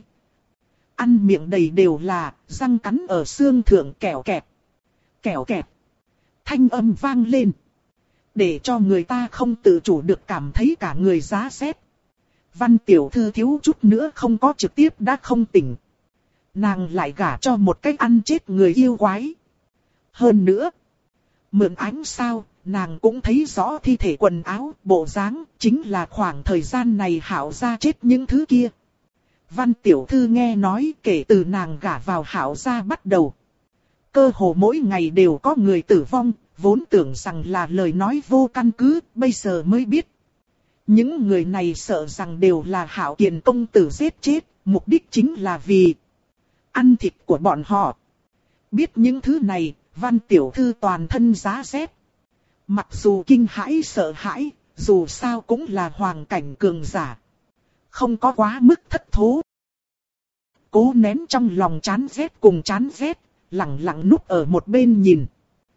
Ăn miệng đầy đều là, răng cắn ở xương thượng kẹo kẹt. Kẹo kẹt. Thanh âm vang lên. Để cho người ta không tự chủ được cảm thấy cả người giá rét. Văn Tiểu Thư thiếu chút nữa không có trực tiếp đã không tỉnh. Nàng lại gả cho một cách ăn chết người yêu quái. Hơn nữa, mượn ánh sao, nàng cũng thấy rõ thi thể quần áo, bộ dáng, chính là khoảng thời gian này Hạo gia chết những thứ kia. Văn tiểu thư nghe nói kể từ nàng gả vào Hạo gia bắt đầu. Cơ hồ mỗi ngày đều có người tử vong, vốn tưởng rằng là lời nói vô căn cứ, bây giờ mới biết. Những người này sợ rằng đều là Hạo Kiền công tử giết chết, mục đích chính là vì ăn thịt của bọn họ. Biết những thứ này, Văn tiểu thư toàn thân giá rét. Mặc dù kinh hãi sợ hãi, dù sao cũng là hoàng cảnh cường giả. Không có quá mức thất thố. Cố nén trong lòng chán ghét cùng chán ghét, lặng lặng núp ở một bên nhìn.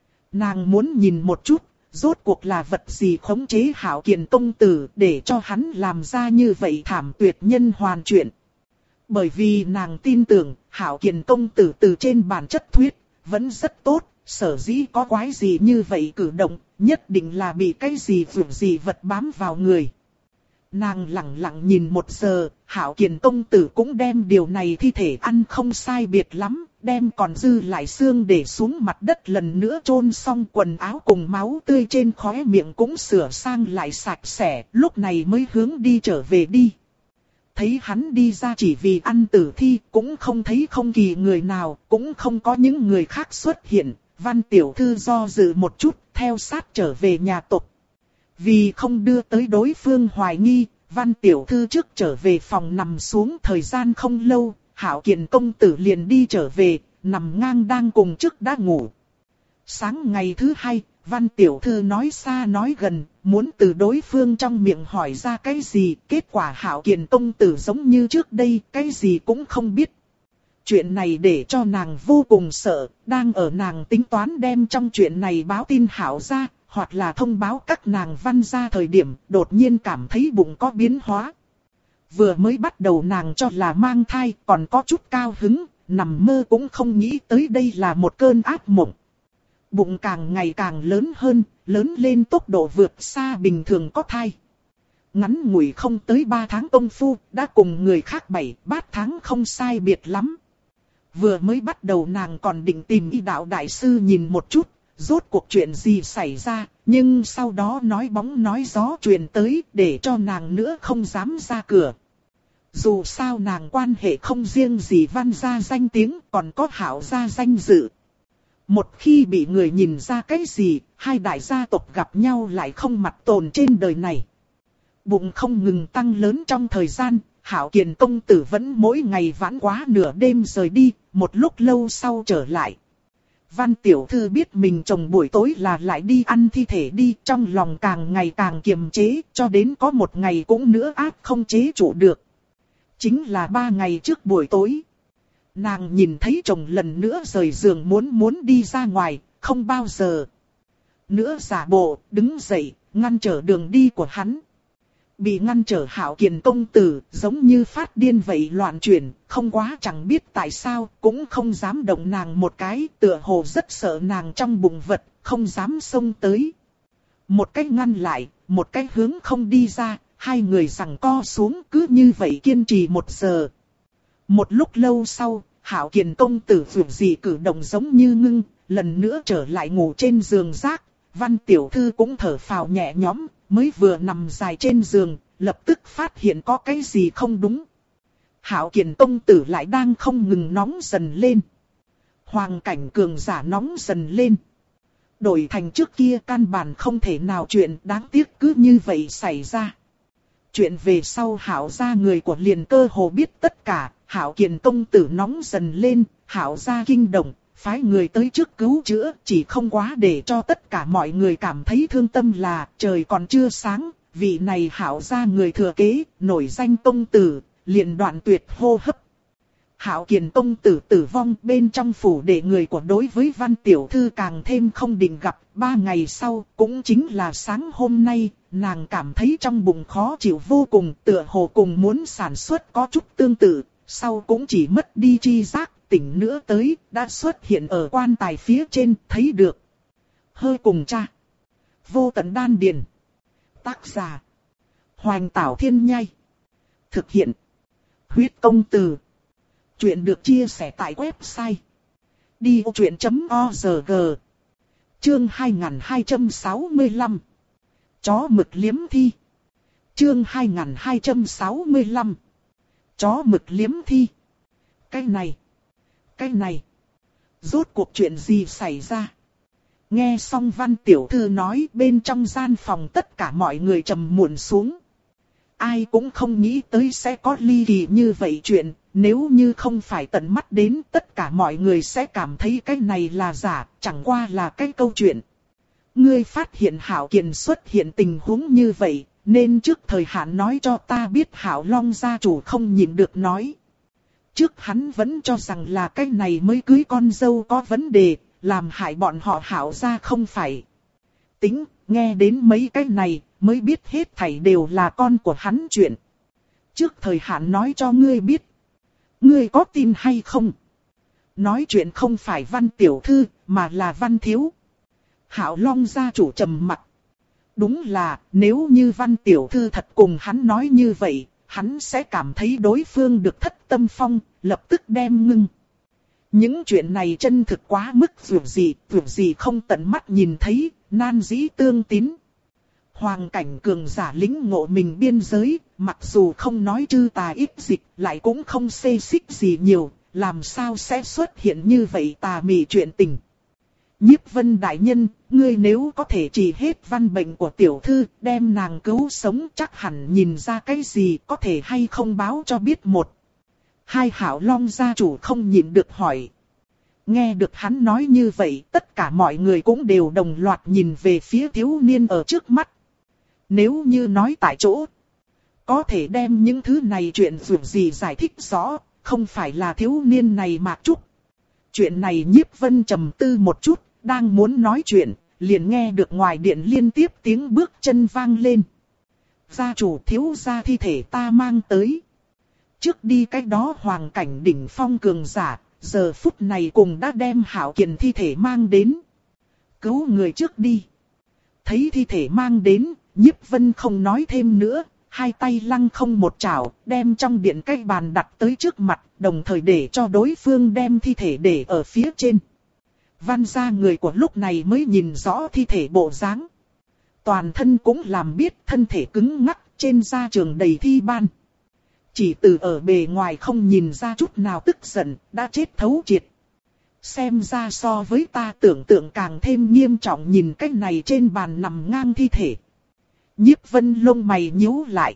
Nàng muốn nhìn một chút, rốt cuộc là vật gì khống chế Hạo Kiền công tử để cho hắn làm ra như vậy thảm tuyệt nhân hoàn chuyện. Bởi vì nàng tin tưởng, Hạo Kiền công tử từ trên bản chất thuyết, vẫn rất tốt, sở dĩ có quái gì như vậy cử động, nhất định là bị cái gì vượt gì vật bám vào người. Nàng lặng lặng nhìn một giờ, Hạo Kiền công tử cũng đem điều này thi thể ăn không sai biệt lắm, đem còn dư lại xương để xuống mặt đất lần nữa chôn xong, quần áo cùng máu tươi trên khóe miệng cũng sửa sang lại sạch sẽ, lúc này mới hướng đi trở về đi. Thấy hắn đi ra chỉ vì ăn tử thi, cũng không thấy không kỳ người nào, cũng không có những người khác xuất hiện. Văn tiểu thư do dự một chút, theo sát trở về nhà tộc. Vì không đưa tới đối phương hoài nghi, Văn tiểu thư trước trở về phòng nằm xuống, thời gian không lâu, Hạo Kiền công tử liền đi trở về, nằm ngang đang cùng trước đã ngủ. Sáng ngày thứ hai, Văn tiểu thư nói xa nói gần, muốn từ đối phương trong miệng hỏi ra cái gì, kết quả Hạo Kiền công tử giống như trước đây, cái gì cũng không biết. Chuyện này để cho nàng vô cùng sợ, đang ở nàng tính toán đem trong chuyện này báo tin Hạo gia, hoặc là thông báo các nàng Văn gia thời điểm, đột nhiên cảm thấy bụng có biến hóa. Vừa mới bắt đầu nàng cho là mang thai, còn có chút cao hứng, nằm mơ cũng không nghĩ tới đây là một cơn ác mộng. Bụng càng ngày càng lớn hơn, lớn lên tốc độ vượt xa bình thường có thai. Ngắn ngủi không tới ba tháng công phu, đã cùng người khác bảy, bát tháng không sai biệt lắm. Vừa mới bắt đầu nàng còn định tìm y đạo đại sư nhìn một chút, rốt cuộc chuyện gì xảy ra, nhưng sau đó nói bóng nói gió truyền tới để cho nàng nữa không dám ra cửa. Dù sao nàng quan hệ không riêng gì Văn gia danh tiếng, còn có Hạo gia danh dự. Một khi bị người nhìn ra cái gì, hai đại gia tộc gặp nhau lại không mặt tồn trên đời này. Bụng không ngừng tăng lớn trong thời gian, Hạo Kiền công tử vẫn mỗi ngày vãn quá nửa đêm rời đi, một lúc lâu sau trở lại. Văn tiểu thư biết mình chồng buổi tối là lại đi ăn thi thể đi, trong lòng càng ngày càng kiềm chế, cho đến có một ngày cũng nữa ác không chế trụ được. Chính là ba ngày trước buổi tối. Nàng nhìn thấy chồng lần nữa rời giường muốn muốn đi ra ngoài, không bao giờ nữa giả bộ, đứng dậy, ngăn trở đường đi của hắn. Bị ngăn trở Hạo Kiền công tử, giống như phát điên vậy loạn chuyển, không quá chẳng biết tại sao, cũng không dám động nàng một cái, tựa hồ rất sợ nàng trong bụng vật, không dám xông tới. Một cái ngăn lại, một cái hướng không đi ra, hai người giằng co xuống cứ như vậy kiên trì một giờ. Một lúc lâu sau, Hạo Kiền công tử vượt gì cử động giống như ngưng, lần nữa trở lại ngủ trên giường rác. Văn tiểu thư cũng thở phào nhẹ nhõm, mới vừa nằm dài trên giường, lập tức phát hiện có cái gì không đúng. Hạo Kiền công tử lại đang không ngừng nóng dần lên. Hoàng cảnh cường giả nóng dần lên. Đổi thành trước kia căn bản không thể nào chuyện đáng tiếc cứ như vậy xảy ra. Chuyện về sau Hạo gia người của liền cơ hồ biết tất cả, Hạo Kiền công tử nóng dần lên, Hạo gia kinh động, phái người tới trước cứu chữa, chỉ không quá để cho tất cả mọi người cảm thấy thương tâm là trời còn chưa sáng, vị này Hạo gia người thừa kế, nổi danh công tử, liền đoạn tuyệt hô hấp. Hạo Kiền công tử tử vong bên trong phủ để người của đối với Văn tiểu thư càng thêm không định gặp, ba ngày sau, cũng chính là sáng hôm nay, nàng cảm thấy trong bụng khó chịu vô cùng, tựa hồ cùng muốn sản xuất có chút tương tự, sau cũng chỉ mất đi chi giác, tỉnh nữa tới, đã xuất hiện ở quan tài phía trên, thấy được. Hơi cùng cha. Vô tận đan điền. Tác giả. Hoành Tảo Thiên Nhai. Thực hiện. Huyết công từ. Chuyện được chia sẻ tại website đi ô chuyện chấm org. Chương hai nghìn hai trăm sáu mươi lăm. Chó mực liếm thi. Chương hai nghìn hai trăm sáu mươi lăm. Chó mực liếm thi. Cái này. Cái này. Rốt cuộc chuyện gì xảy ra? Nghe xong Văn tiểu thư nói, bên trong gian phòng tất cả mọi người trầm muộn xuống. Ai cũng không nghĩ tới sẽ có ly kỳ như vậy chuyện, nếu như không phải tận mắt đến tất cả mọi người sẽ cảm thấy cái này là giả, chẳng qua là cái câu chuyện. Ngươi phát hiện Hạo Kiền xuất hiện tình huống như vậy, nên trước thời hạn nói cho ta biết. Hạo Long gia chủ không nhịn được nói. Trước hắn vẫn cho rằng là cái này mới cưới con dâu có vấn đề, làm hại bọn họ Hạo gia không phải. Tính, nghe đến mấy cái này, mới biết hết thảy đều là con của hắn chuyện. Trước thời hạn nói cho ngươi biết. Ngươi có tin hay không? Nói chuyện không phải Văn tiểu thư, mà là Văn thiếu. Hạo Long gia chủ trầm mặt. Đúng là, nếu như Văn tiểu thư thật cùng hắn nói như vậy, hắn sẽ cảm thấy đối phương được thất tâm phong, lập tức đem ngưng. Những chuyện này chân thực quá mức vượt gì, vượt gì không tận mắt nhìn thấy, nan dĩ tương tín. Hoàng cảnh cường giả lĩnh ngộ mình biên giới, mặc dù không nói chư tà ít dịch, lại cũng không xê xích gì nhiều, làm sao sẽ xuất hiện như vậy tà mị chuyện tình. Nhiếp Vân đại nhân, ngươi nếu có thể trị hết văn bệnh của tiểu thư, đem nàng cứu sống, chắc hẳn nhìn ra cái gì, có thể hay không báo cho biết một. Hai Hạo Long gia chủ không nhịn được hỏi. Nghe được hắn nói như vậy, tất cả mọi người cũng đều đồng loạt nhìn về phía thiếu niên ở trước mắt. Nếu như nói tại chỗ, có thể đem những thứ này chuyện dù gì giải thích rõ, không phải là thiếu niên này mà chút. Chuyện này Nhiếp Vân trầm tư một chút, đang muốn nói chuyện, liền nghe được ngoài điện liên tiếp tiếng bước chân vang lên. Gia chủ thiếu gia thi thể ta mang tới. Trước đi cách đó hoàng cảnh đỉnh phong cường giả, giờ phút này cùng đã đem Hạo Kiền thi thể mang đến. Cứu người trước đi. Thấy thi thể mang đến, Nhiếp Vân không nói thêm nữa, hai tay lăng không một chảo, đem trong điện cái bàn đặt tới trước mặt, đồng thời để cho đối phương đem thi thể để ở phía trên. Văn gia người của lúc này mới nhìn rõ thi thể bộ dáng. Toàn thân cũng làm biết thân thể cứng ngắc, trên da trường đầy thi ban. Chỉ từ ở bề ngoài không nhìn ra chút nào tức giận, đã chết thấu triệt. Xem ra so với ta tưởng tượng càng thêm nghiêm trọng, nhìn cái này trên bàn nằm ngang thi thể. Nhiếp Vân lông mày nhíu lại.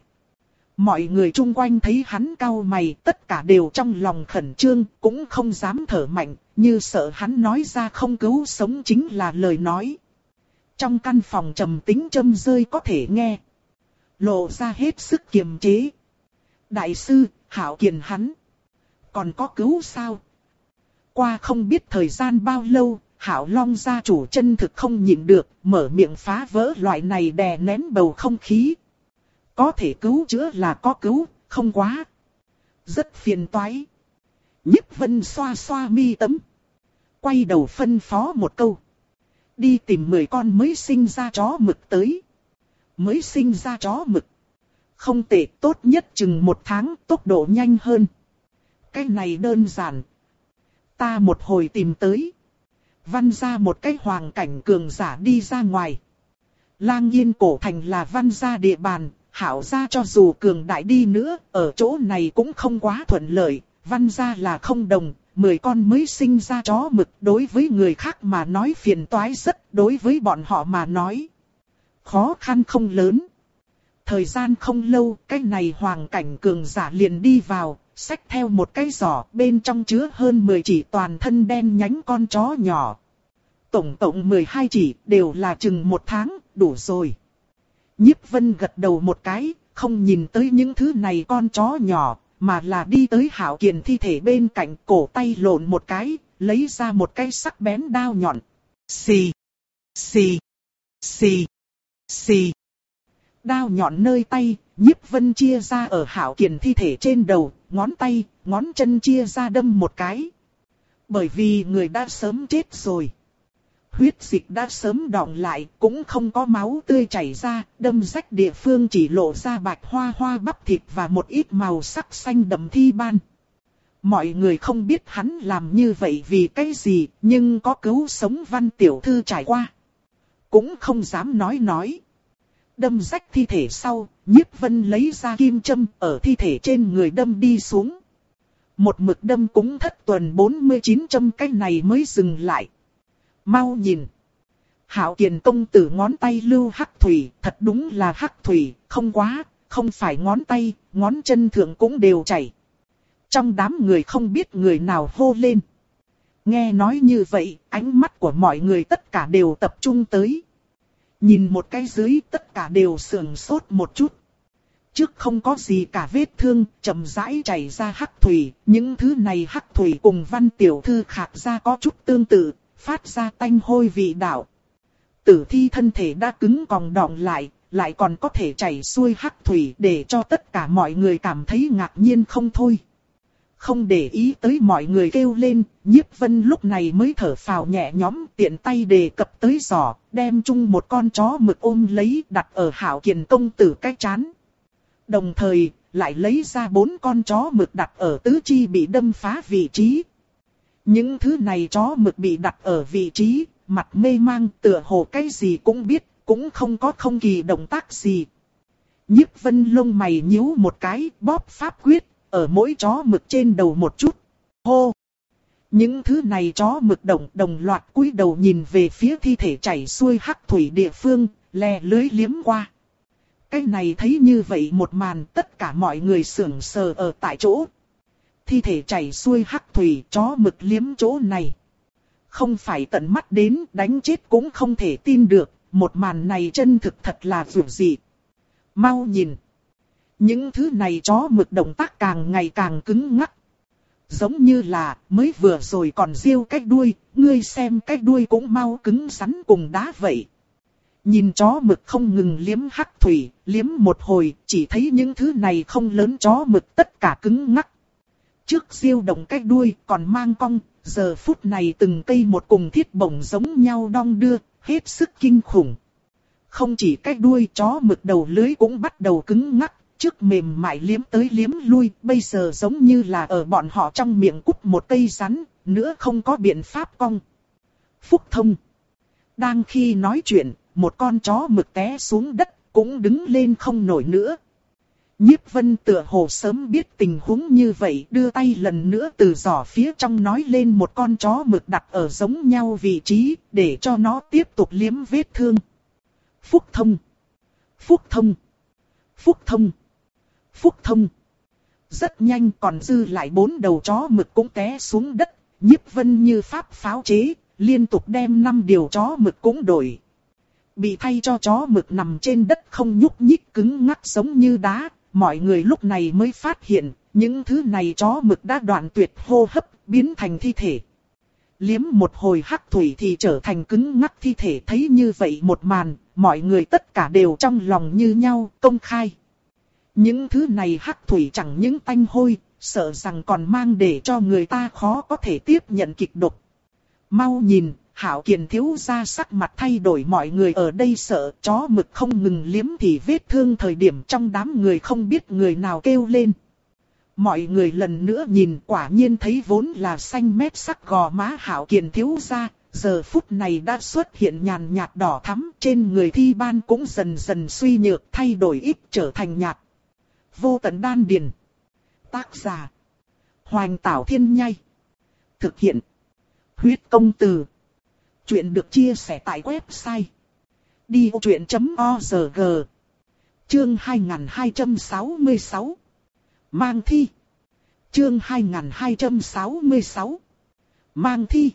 Mọi người chung quanh thấy hắn cau mày, tất cả đều trong lòng khẩn trương, cũng không dám thở mạnh, như sợ hắn nói ra không cứu sống chính là lời nói. Trong căn phòng trầm tĩnh châm rơi có thể nghe. Lộ ra hết sức kiềm chế. Đại sư, Hạo Kiền hắn. Còn có cứu sao? Qua không biết thời gian bao lâu, Hạo Long gia chủ chân thực không nhịn được, mở miệng phá vỡ loại này đè nén bầu không khí. Có thể cứu chữa là có cứu, không quá. Rất phiền toái. Nhiếp Vân xoa xoa mi tấm. Quay đầu phân phó một câu. Đi tìm mười con mới sinh ra chó mực tới. Mới sinh ra chó mực. Không tệ, tốt nhất chừng một tháng, tốc độ nhanh hơn. Cái này đơn giản. Ta một hồi tìm tới. Văn gia một cái hoàng cảnh cường giả đi ra ngoài. Lang Yên cổ thành là Văn gia địa bàn. Hạo gia cho dù cường đại đi nữa, ở chỗ này cũng không quá thuận lợi. Văn gia là không đồng, mười con mới sinh ra chó mực, đối với người khác mà nói phiền toái rất, đối với bọn họ mà nói khó khăn không lớn. Thời gian không lâu, cái này hoàng cảnh cường giả liền đi vào, xách theo một cái giỏ, bên trong chứa hơn mười chỉ toàn thân đen nhánh con chó nhỏ. Tổng tổng mười hai chỉ, đều là chừng một tháng, đủ rồi. Nhiếp Vân gật đầu một cái, không nhìn tới những thứ này con chó nhỏ, mà là đi tới Hạo Kiền thi thể bên cạnh, cổ tay lộn một cái, lấy ra một cái sắc bén đao nhọn. Xì, xì, xì, xì. Đao nhọn nơi tay, Nhiếp Vân chia ra ở Hạo Kiền thi thể trên đầu, ngón tay, ngón chân chia ra đâm một cái. Bởi vì người đã sớm chết rồi. Huyết dịch đã sớm đọng lại, cũng không có máu tươi chảy ra, đâm rách địa phương chỉ lộ ra bạch hoa hoa bắp thịt và một ít màu sắc xanh đậm thi ban. Mọi người không biết hắn làm như vậy vì cái gì, nhưng có cứu sống Văn tiểu thư trải qua. cũng không dám nói nói. Đâm rách thi thể sau, Nhiếp Vân lấy ra kim châm ở thi thể trên người đâm đi xuống. Một mực đâm cũng thất tuần bốn mươi chín châm, cái này mới dừng lại. Mau nhìn. Hạo Kiền công tử ngón tay lưu hắc thủy, thật đúng là hắc thủy, không quá, không phải ngón tay, ngón chân thượng cũng đều chảy. Trong đám người không biết người nào hô lên. Nghe nói như vậy, ánh mắt của mọi người tất cả đều tập trung tới. Nhìn một cái dưới, tất cả đều sườn sốt một chút. Trước không có gì cả vết thương, chậm rãi chảy ra hắc thủy, những thứ này hắc thủy cùng Văn tiểu thư khạc ra có chút tương tự, phát ra tanh hôi vị đạo. Tử thi thân thể đã cứng còng đọng lại, lại còn có thể chảy xuôi hắc thủy, để cho tất cả mọi người cảm thấy ngạc nhiên không thôi. Không để ý tới mọi người kêu lên, Nhiếp Vân lúc này mới thở phào nhẹ nhõm, tiện tay đề cập tới giỏ, đem chung một con chó mực ôm lấy, đặt ở Hạo Kiền công tử cái trán. Đồng thời, lại lấy ra bốn con chó mực đặt ở tứ chi bị đâm phá vị trí. Những thứ này chó mực bị đặt ở vị trí, mặt mê mang, tựa hồ cái gì cũng biết, cũng không có không kỳ động tác gì. Nhiếp Vân lông mày nhíu một cái, bóp pháp quyết, ở mỗi chó mực trên đầu một chút. Hô! Những thứ này chó mực đồng đồng loạt cúi đầu nhìn về phía thi thể chảy xuôi hắc thủy địa phương, lè lưới liếm qua. Cái này thấy như vậy một màn, tất cả mọi người sững sờ ở tại chỗ. Thi thể chảy xuôi hắc thủy, chó mực liếm chỗ này. Không phải tận mắt đến, đánh chết cũng không thể tin được, một màn này chân thực thật là vượt dị. Mau nhìn! Những thứ này chó mực động tác càng ngày càng cứng ngắc. Giống như là mới vừa rồi còn giêu cái đuôi, ngươi xem cái đuôi cũng mau cứng rắn cùng đá vậy. Nhìn chó mực không ngừng liếm hắc thủy, liếm một hồi, chỉ thấy những thứ này không lớn chó mực tất cả cứng ngắc. Trước giêu động cái đuôi còn mang cong, giờ phút này từng cây một cùng thiết bổng giống nhau đong đưa, hết sức kinh khủng. Không chỉ cái đuôi, chó mực đầu lưới cũng bắt đầu cứng ngắc. Trước mềm mại liếm tới liếm lui, bây giờ giống như là ở bọn họ trong miệng cúp một cây rắn, nữa không có biện pháp cong. Phúc thông. Đang khi nói chuyện, một con chó mực té xuống đất, cũng đứng lên không nổi nữa. Nhiếp Vân tựa hồ sớm biết tình huống như vậy, đưa tay lần nữa từ giỏ phía trong nói lên một con chó mực đặt ở giống nhau vị trí, để cho nó tiếp tục liếm vết thương. Phúc thông. Phúc thông. Phúc thông. Phúc thông. Rất nhanh còn dư lại bốn đầu chó mực cũng té xuống đất, Nhiếp Vân như pháp pháo chế, liên tục đem năm điều chó mực cũng đổi. Bị thay cho chó mực nằm trên đất không nhúc nhích cứng ngắc giống như đá, mọi người lúc này mới phát hiện, những thứ này chó mực đã đoạn tuyệt hô hấp, biến thành thi thể. Liếm một hồi hắc thủy thì trở thành cứng ngắc thi thể, thấy như vậy một màn, mọi người tất cả đều trong lòng như nhau, công khai. Những thứ này hắc thủy chẳng những tanh hôi, sợ rằng còn mang để cho người ta khó có thể tiếp nhận kịch độc. Mau nhìn, Hạo Kiền thiếu gia sắc mặt thay đổi, mọi người ở đây sợ chó mực không ngừng liếm thì vết thương, thời điểm trong đám người không biết người nào kêu lên. Mọi người lần nữa nhìn, quả nhiên thấy vốn là xanh mét sắc gò má Hạo Kiền thiếu gia, giờ phút này đã xuất hiện nhàn nhạt đỏ thắm, trên người thi ban cũng dần dần suy nhược, thay đổi ít trở thành nhạt. Vô tận đan điền. Tác giả: Hoành Tảo Thiên Nhai. Thực hiện: Huyết Công Từ. Chuyện được chia sẻ tại website đi vô chuyện chấm org. Chương hai nghìn hai trăm sáu mươi sáu. Mang thi. Chương hai nghìn hai trăm sáu mươi sáu. Mang thi.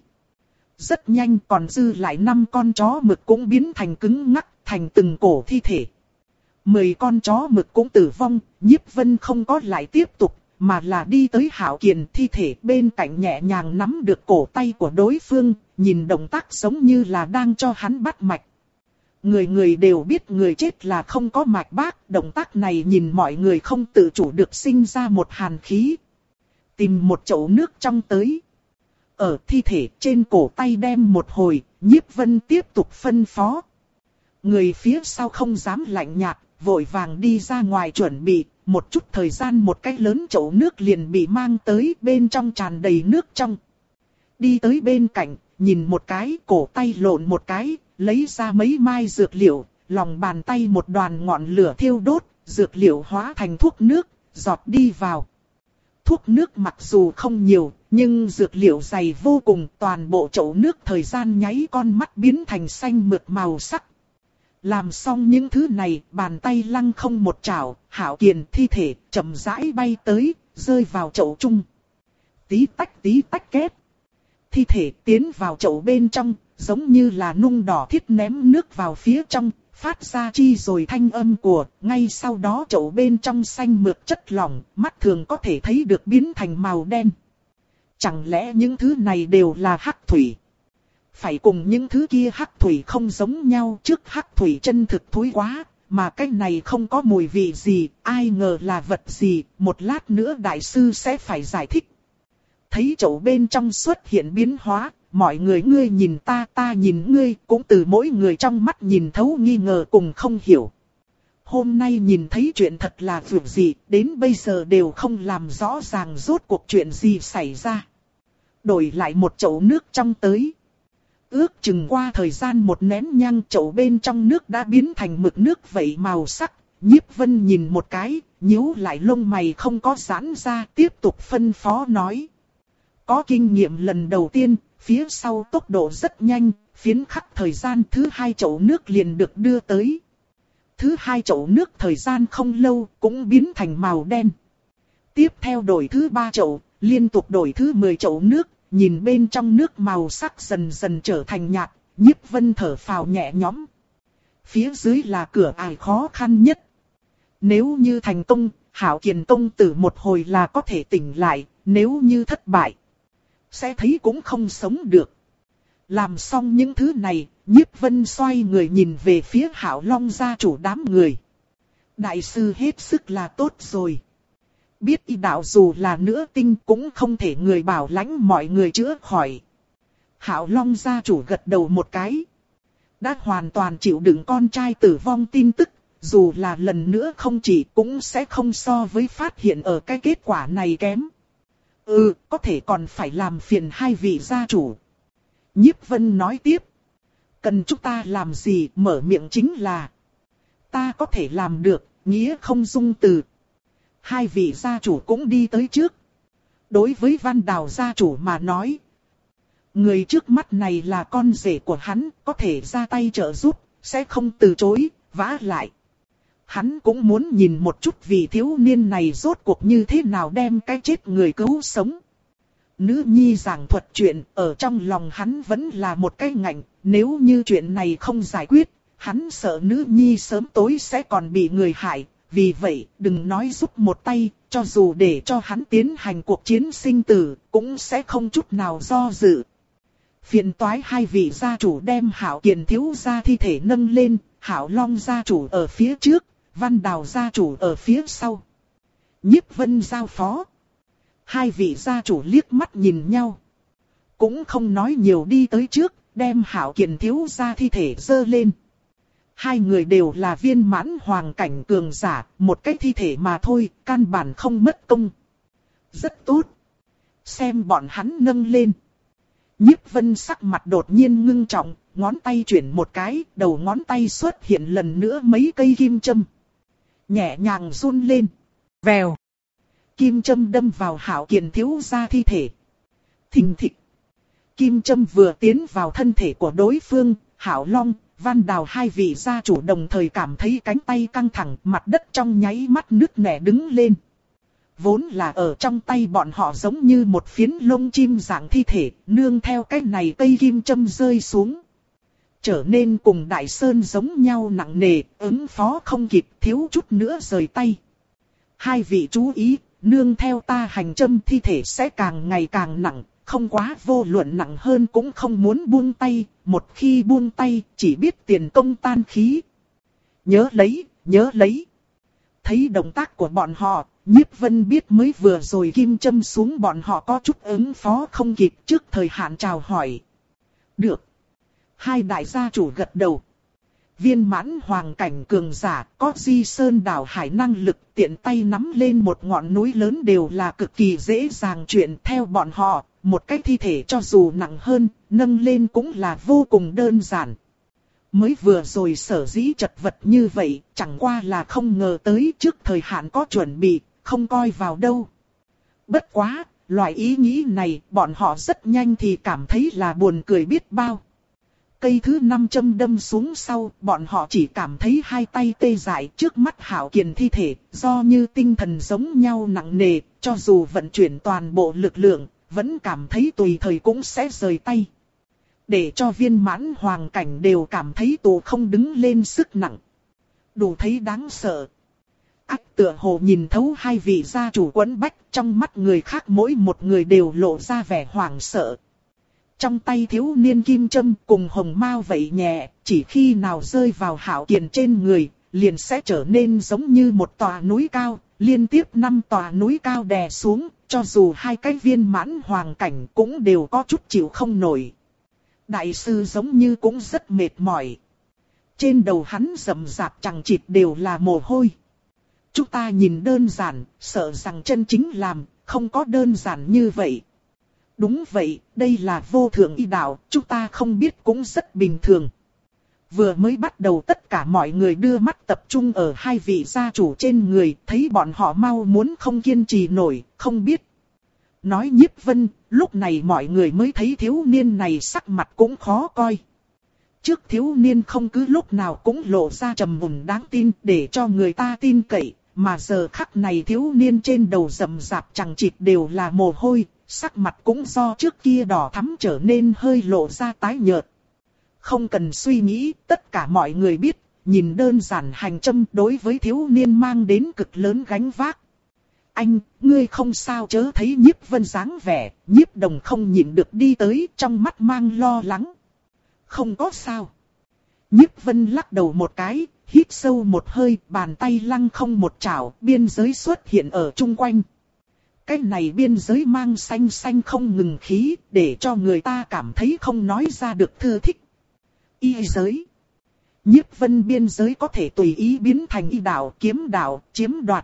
Rất nhanh còn dư lại năm con chó mực cũng biến thành cứng ngắc, thành từng cổ thi thể. Mười con chó mực cũng tử vong, Nhiếp Vân không có lại tiếp tục, mà là đi tới Hạo Kiền thi thể bên cạnh nhẹ nhàng nắm được cổ tay của đối phương, nhìn động tác giống như là đang cho hắn bắt mạch. Người người đều biết người chết là không có mạch bác, động tác này nhìn mọi người không tự chủ được sinh ra một hàn khí. Tìm một chậu nước trong tới. Ở thi thể trên cổ tay đem một hồi, Nhiếp Vân tiếp tục phân phó. Người phía sau không dám lạnh nhạt, vội vàng đi ra ngoài chuẩn bị, một chút thời gian một cái lớn chậu nước liền bị mang tới, bên trong tràn đầy nước trong. Đi tới bên cạnh, nhìn một cái, cổ tay lộn một cái, lấy ra mấy mai dược liệu, lòng bàn tay một đoàn ngọn lửa thiêu đốt, dược liệu hóa thành thuốc nước, giọt đi vào. Thuốc nước mặc dù không nhiều, nhưng dược liệu dày vô cùng, toàn bộ chậu nước thời gian nháy con mắt biến thành xanh mượt màu sắc. Làm xong những thứ này, bàn tay lăng không một chảo, Hạo Kiền thi thể chậm rãi bay tới, rơi vào chậu chung. Tí tách tí tách két. Thi thể tiến vào chậu bên trong, giống như là nung đỏ thiết ném nước vào phía trong, phát ra chi rồi thanh âm của, ngay sau đó chậu bên trong xanh mượt chất lỏng, mắt thường có thể thấy được biến thành màu đen. Chẳng lẽ những thứ này đều là hắc thủy? Phải cùng những thứ kia hắc thủy không giống nhau, trước hắc thủy chân thực thối quá, mà cái này không có mùi vị gì, ai ngờ là vật gì, một lát nữa đại sư sẽ phải giải thích. Thấy chậu bên trong xuất hiện biến hóa, mọi người ngươi nhìn ta, ta nhìn ngươi, cũng từ mỗi người trong mắt nhìn thấu nghi ngờ cùng không hiểu. Hôm nay nhìn thấy chuyện thật là việc gì, đến bây giờ đều không làm rõ ràng rốt cuộc chuyện gì xảy ra. Đổi lại một chậu nước trong tới. Ước chừng qua thời gian một nén nhang, chậu bên trong nước đã biến thành mực nước vậy màu sắc. Nhiếp Vân nhìn một cái, nhíu lại lông mày không có giãn ra, tiếp tục phân phó nói. Có kinh nghiệm lần đầu tiên, phía sau tốc độ rất nhanh, phiến khắc thời gian thứ hai chậu nước liền được đưa tới. Thứ hai chậu nước thời gian không lâu cũng biến thành màu đen. Tiếp theo đổi thứ ba chậu, liên tục đổi thứ mười chậu nước, nhìn bên trong nước màu sắc dần dần trở thành nhạt, Nhiếp Vân thở phào nhẹ nhõm. Phía dưới là cửa ải khó khăn nhất. Nếu như thành công, Hạo Kiền công tử một hồi là có thể tỉnh lại, nếu như thất bại, sẽ thấy cũng không sống được. Làm xong những thứ này, Nhiếp Vân xoay người nhìn về phía Hạo Long gia chủ đám người. Đại sư hết sức là tốt rồi. Biết y đạo dù là nữa tinh cũng không thể người bảo lãnh mọi người chữa khỏi. Hạo Long gia chủ gật đầu một cái. Đã hoàn toàn chịu đựng con trai tử vong tin tức, dù là lần nữa không chỉ cũng sẽ không so với phát hiện ở cái kết quả này kém. Ừ, có thể còn phải làm phiền hai vị gia chủ. Nhiếp Vân nói tiếp. Cần chúng ta làm gì, mở miệng chính là. Ta có thể làm được, nghĩa không dung từ. Hai vị gia chủ cũng đi tới trước. Đối với Văn Đào gia chủ mà nói, người trước mắt này là con rể của hắn, có thể ra tay trợ giúp, sẽ không từ chối, vả lại. Hắn cũng muốn nhìn một chút vị thiếu niên này rốt cuộc như thế nào đem cái chết người cứu sống. Nữ nhi giảng thuật chuyện, ở trong lòng hắn vẫn là một cái ngạnh, nếu như chuyện này không giải quyết, hắn sợ nữ nhi sớm tối sẽ còn bị người hại. Vì vậy, đừng nói giúp một tay, cho dù để cho hắn tiến hành cuộc chiến sinh tử, cũng sẽ không chút nào do dự. Phiền toái hai vị gia chủ đem Hạo Kiền thiếu gia thi thể nâng lên, Hạo Long gia chủ ở phía trước, Văn Đào gia chủ ở phía sau. Nhiếp Vân giao phó. Hai vị gia chủ liếc mắt nhìn nhau. Cũng không nói nhiều, đi tới trước, đem Hạo Kiền thiếu gia thi thể dơ lên. Hai người đều là viên mãn hoàng cảnh cường giả, một cái thi thể mà thôi, căn bản không mất công. Rất tốt. Xem bọn hắn nâng lên. Nhiếp Vân sắc mặt đột nhiên ngưng trọng, ngón tay chuyển một cái, đầu ngón tay xuất hiện lần nữa mấy cây kim châm. Nhẹ nhàng run lên. Vèo. Kim châm đâm vào Hạo Kiền thiếu gia thi thể. Thình thịch. Kim châm vừa tiến vào thân thể của đối phương, Hạo Long, Văn Đào hai vị gia chủ đồng thời cảm thấy cánh tay căng thẳng, mặt đất trong nháy mắt nứt nẻ đứng lên. Vốn là ở trong tay bọn họ giống như một phiến lông chim dạng thi thể, nương theo cái này cây kim châm rơi xuống. Trở nên cùng Đại Sơn giống nhau nặng nề, ứng phó không kịp, thiếu chút nữa rời tay. Hai vị chú ý, nương theo ta hành châm thi thể sẽ càng ngày càng nặng. Không quá vô luận nặng hơn cũng không muốn buông tay, một khi buông tay chỉ biết tiền công tan khí. Nhớ lấy, nhớ lấy. Thấy động tác của bọn họ, Nhiếp Vân biết mới vừa rồi kim châm xuống bọn họ có chút ứng phó không kịp, trước thời hạn chào hỏi. Được. Hai đại gia chủ gật đầu. Viên mãn hoàng cảnh cường giả có di sơn đảo hải năng lực, tiện tay nắm lên một ngọn núi lớn đều là cực kỳ dễ dàng chuyện. Theo bọn họ, một cái thi thể cho dù nặng hơn, nâng lên cũng là vô cùng đơn giản. Mới vừa rồi sở dĩ chật vật như vậy, chẳng qua là không ngờ tới trước thời hạn có chuẩn bị, không coi vào đâu. Bất quá, loại ý nghĩ này bọn họ rất nhanh thì cảm thấy là buồn cười biết bao. Cây thứ năm châm đâm xuống sau, bọn họ chỉ cảm thấy hai tay tê dại trước mắt Hạo Kiền thi thể, do như tinh thần giống nhau nặng nề, cho dù vận chuyển toàn bộ lực lượng, vẫn cảm thấy tùy thời cũng sẽ rời tay. Để cho viên mãn hoàng cảnh đều cảm thấy tù không đứng lên sức nặng. Đủ thấy đáng sợ. Ác tựa hồ nhìn thấu hai vị gia chủ quấn bách, trong mắt người khác mỗi một người đều lộ ra vẻ hoảng sợ. Trong tay thiếu niên kim châm cùng hồng mao vậy nhẹ, chỉ khi nào rơi vào Hạo Kiền trên người, liền sẽ trở nên giống như một tòa núi cao, liên tiếp năm tòa núi cao đè xuống, cho dù hai cái viên mãn hoàng cảnh cũng đều có chút chịu không nổi. Đại sư giống như cũng rất mệt mỏi. Trên đầu hắn rậm rạp chằng chịt đều là mồ hôi. Chúng ta nhìn đơn giản, sợ rằng chân chính làm, không có đơn giản như vậy. Đúng vậy, đây là vô thượng y đạo, chúng ta không biết cũng rất bình thường. Vừa mới bắt đầu tất cả mọi người đưa mắt tập trung ở hai vị gia chủ trên người, thấy bọn họ mau muốn không kiên trì nổi, không biết. Nói Nhiếp Vân, lúc này mọi người mới thấy thiếu niên này sắc mặt cũng khó coi. Trước thiếu niên không cứ lúc nào cũng lộ ra trầm mùn đáng tin để cho người ta tin cậy, mà giờ khắc này thiếu niên trên đầu rậm rạp chằng chịt đều là mồ hôi, sắc mặt cũng do trước kia đỏ thắm trở nên hơi lộ ra tái nhợt. Không cần suy nghĩ, tất cả mọi người biết, nhìn đơn giản hành châm đối với thiếu niên mang đến cực lớn gánh vác. Anh, ngươi không sao chớ thấy Nhiếp Vân dáng vẻ, Nhiếp Đồng không nhịn được đi tới trong mắt mang lo lắng. Không có sao. Nhiếp Vân lắc đầu một cái, hít sâu một hơi, bàn tay lăng không một chảo, biên giới xuất hiện ở chung quanh. Cái này biên giới mang xanh xanh không ngừng khí, để cho người ta cảm thấy không nói ra được thư thích. Y giới. Nhiếp Vân biên giới có thể tùy ý biến thành y đạo, kiếm đạo, chiếm đoạt.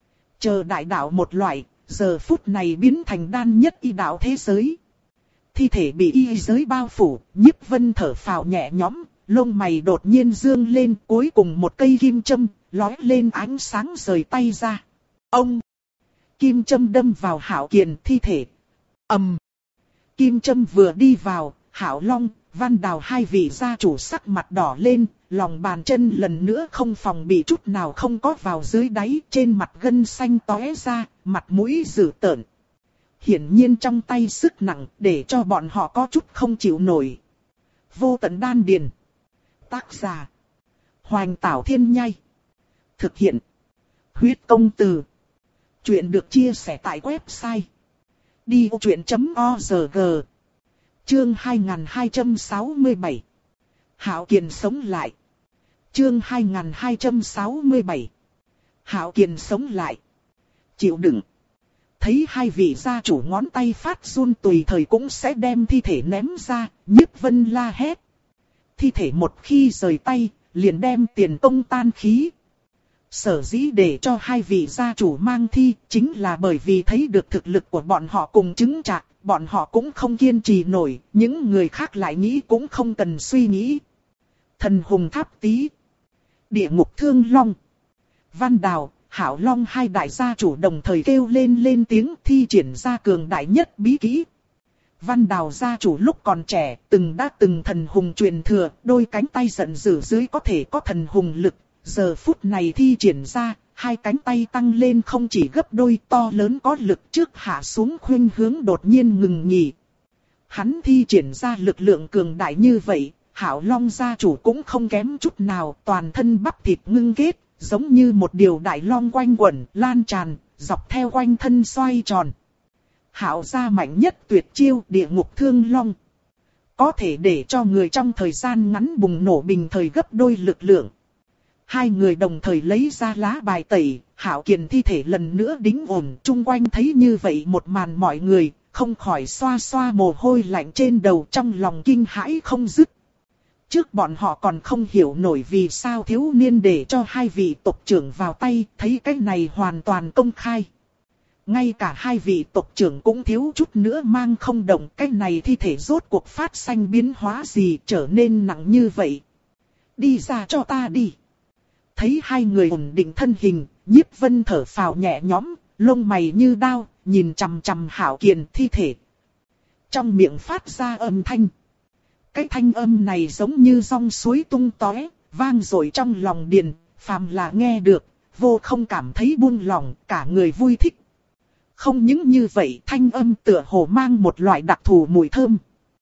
Chờ đại đạo một loại, giờ phút này biến thành đan nhất y đạo thế giới. Thi thể bị y giới bao phủ, Nhiếp Vân thở phào nhẹ nhõm, lông mày đột nhiên dương lên, cuối cùng một cây kim châm, lóe lên ánh sáng rời tay ra. Ông! Kim châm đâm vào Hạo Kiền thi thể. ầm! Um. Kim châm vừa đi vào, Hạo Long, Văn Đào hai vị gia chủ sắc mặt đỏ lên, lòng bàn chân lần nữa không phòng bị chút nào không có vào dưới đáy, trên mặt gân xanh tóe ra, mặt mũi dữ tợn. Hiển nhiên trong tay sức nặng để cho bọn họ có chút không chịu nổi. Vô tận đan điền. Tác giả. Hoành Tảo Thiên Nhai. Thực hiện. Huyết Công Từ. Chuyện được chia sẻ tại website. đi ô chuyện chấm o rờ giê. Chương hai nghìn hai trăm sáu mươi bảy. Hạo Kiền sống lại. Chương hai nghìn hai trăm sáu mươi bảy. Hạo Kiền sống lại. Chịu đựng. Thấy hai vị gia chủ ngón tay phát run tùy thời cũng sẽ đem thi thể ném ra, Nhiếp Vân la hét. Thi thể một khi rời tay, liền đem tiền công tan khí. Sở dĩ để cho hai vị gia chủ mang thi, chính là bởi vì thấy được thực lực của bọn họ cùng chứng trạc, bọn họ cũng không kiên trì nổi, những người khác lại nghĩ cũng không cần suy nghĩ. Thần hùng tháp tý. Địa ngục thương long. Văn Đào, Hạo Long hai đại gia chủ đồng thời kêu lên lên tiếng thi triển ra cường đại nhất bí kỹ. Văn Đào gia chủ lúc còn trẻ, từng đã từng thần hùng truyền thừa, đôi cánh tay giận dữ dưới có thể có thần hùng lực. Giờ phút này thi triển ra, hai cánh tay tăng lên không chỉ gấp đôi, to lớn có lực trước hạ xuống khuynh hướng đột nhiên ngừng nghỉ. Hắn thi triển ra lực lượng cường đại như vậy, Hạo Long gia chủ cũng không kém chút nào, toàn thân bắp thịt ngưng kết, giống như một điều đại long quanh quẩn, lan tràn, dọc theo quanh thân xoay tròn. Hạo gia mạnh nhất tuyệt chiêu địa ngục thương long. Có thể để cho người trong thời gian ngắn bùng nổ bình thời gấp đôi lực lượng. Hai người đồng thời lấy ra lá bài tẩy, Hạo Kiền thi thể lần nữa đính ổn, chung quanh thấy như vậy một màn mọi người, không khỏi xoa xoa mồ hôi lạnh trên đầu trong lòng kinh hãi không dứt. Trước bọn họ còn không hiểu nổi vì sao thiếu niên để cho hai vị tộc trưởng vào tay, thấy cái này hoàn toàn công khai. Ngay cả hai vị tộc trưởng cũng thiếu chút nữa mang không động, cái này thi thể rốt cuộc phát sinh biến hóa gì trở nên nặng như vậy. Đi ra cho ta đi. Thấy hai người ổn định thân hình, Nhiếp Vân thở phào nhẹ nhõm, lông mày như đao, nhìn chằm chằm Hạo Kiền thi thể. Trong miệng phát ra âm thanh. Cái thanh âm này giống như dòng suối tung tóe, vang dội trong lòng Điền, phàm là nghe được, vô không cảm thấy buông lòng, cả người vui thích. Không những như vậy, thanh âm tựa hồ mang một loại đặc thù mùi thơm.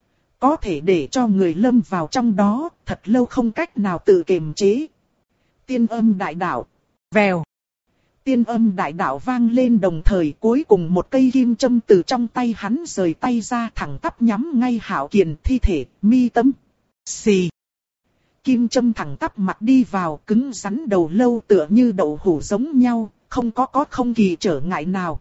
Có thể để cho người lâm vào trong đó, thật lâu không cách nào tự kiềm chế. Tiên âm đại đạo. Vèo. Tiên âm đại đạo vang lên đồng thời cuối cùng một cây kim châm từ trong tay hắn rời tay ra thẳng tắp nhắm ngay Hạo Kiền thi thể, mi tâm. Xì. Kim châm thẳng tắp mặt đi vào cứng rắn đầu lâu tựa như đậu hũ giống nhau, không có có không kỳ trở ngại nào.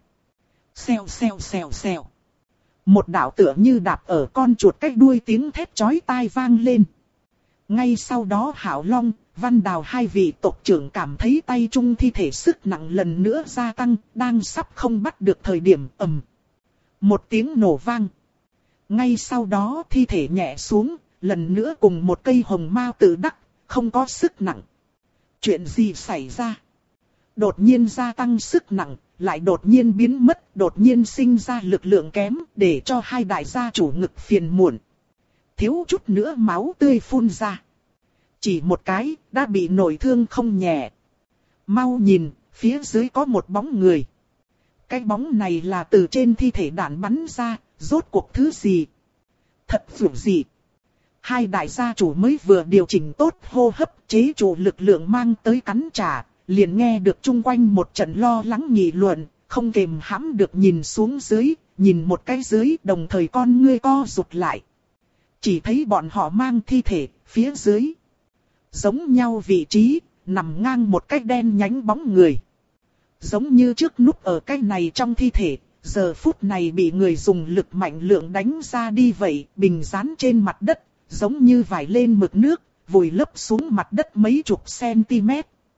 Xèo xèo xèo xèo. Một đạo tựa như đạp ở con chuột cách đuôi tiếng thét chói tai vang lên. Ngay sau đó Hạo Long, Văn Đào hai vị tộc trưởng cảm thấy tay trung thi thể sức nặng lần nữa gia tăng, đang sắp không bắt được thời điểm ầm. Một tiếng nổ vang. Ngay sau đó thi thể nhẹ xuống, lần nữa cùng một cây hồng mao tự đắc, không có sức nặng. Chuyện gì xảy ra? Đột nhiên gia tăng sức nặng, lại đột nhiên biến mất, đột nhiên sinh ra lực lượng kém, để cho hai đại gia chủ ngực phiền muộn. Thiếu chút nữa máu tươi phun ra. Chỉ một cái, đã bị nổi thương không nhẹ. Mau nhìn, phía dưới có một bóng người. Cái bóng này là từ trên thi thể đạn bắn ra, rốt cuộc thứ gì? Thật dữ gì? Hai đại gia chủ mới vừa điều chỉnh tốt hô hấp, chế trụ lực lượng mang tới cắn trả, liền nghe được chung quanh một trận lo lắng nghị luận, không kềm hãm được nhìn xuống dưới, nhìn một cái dưới, đồng thời con ngươi co rụt lại. Chỉ thấy bọn họ mang thi thể, phía dưới. Giống nhau vị trí, nằm ngang một cái đen nhánh bóng người. Giống như trước núp ở cái này trong thi thể, giờ phút này bị người dùng lực mạnh lượng đánh ra đi vậy, bình dán trên mặt đất, giống như vải lên mực nước, vùi lấp xuống mặt đất mấy chục cm.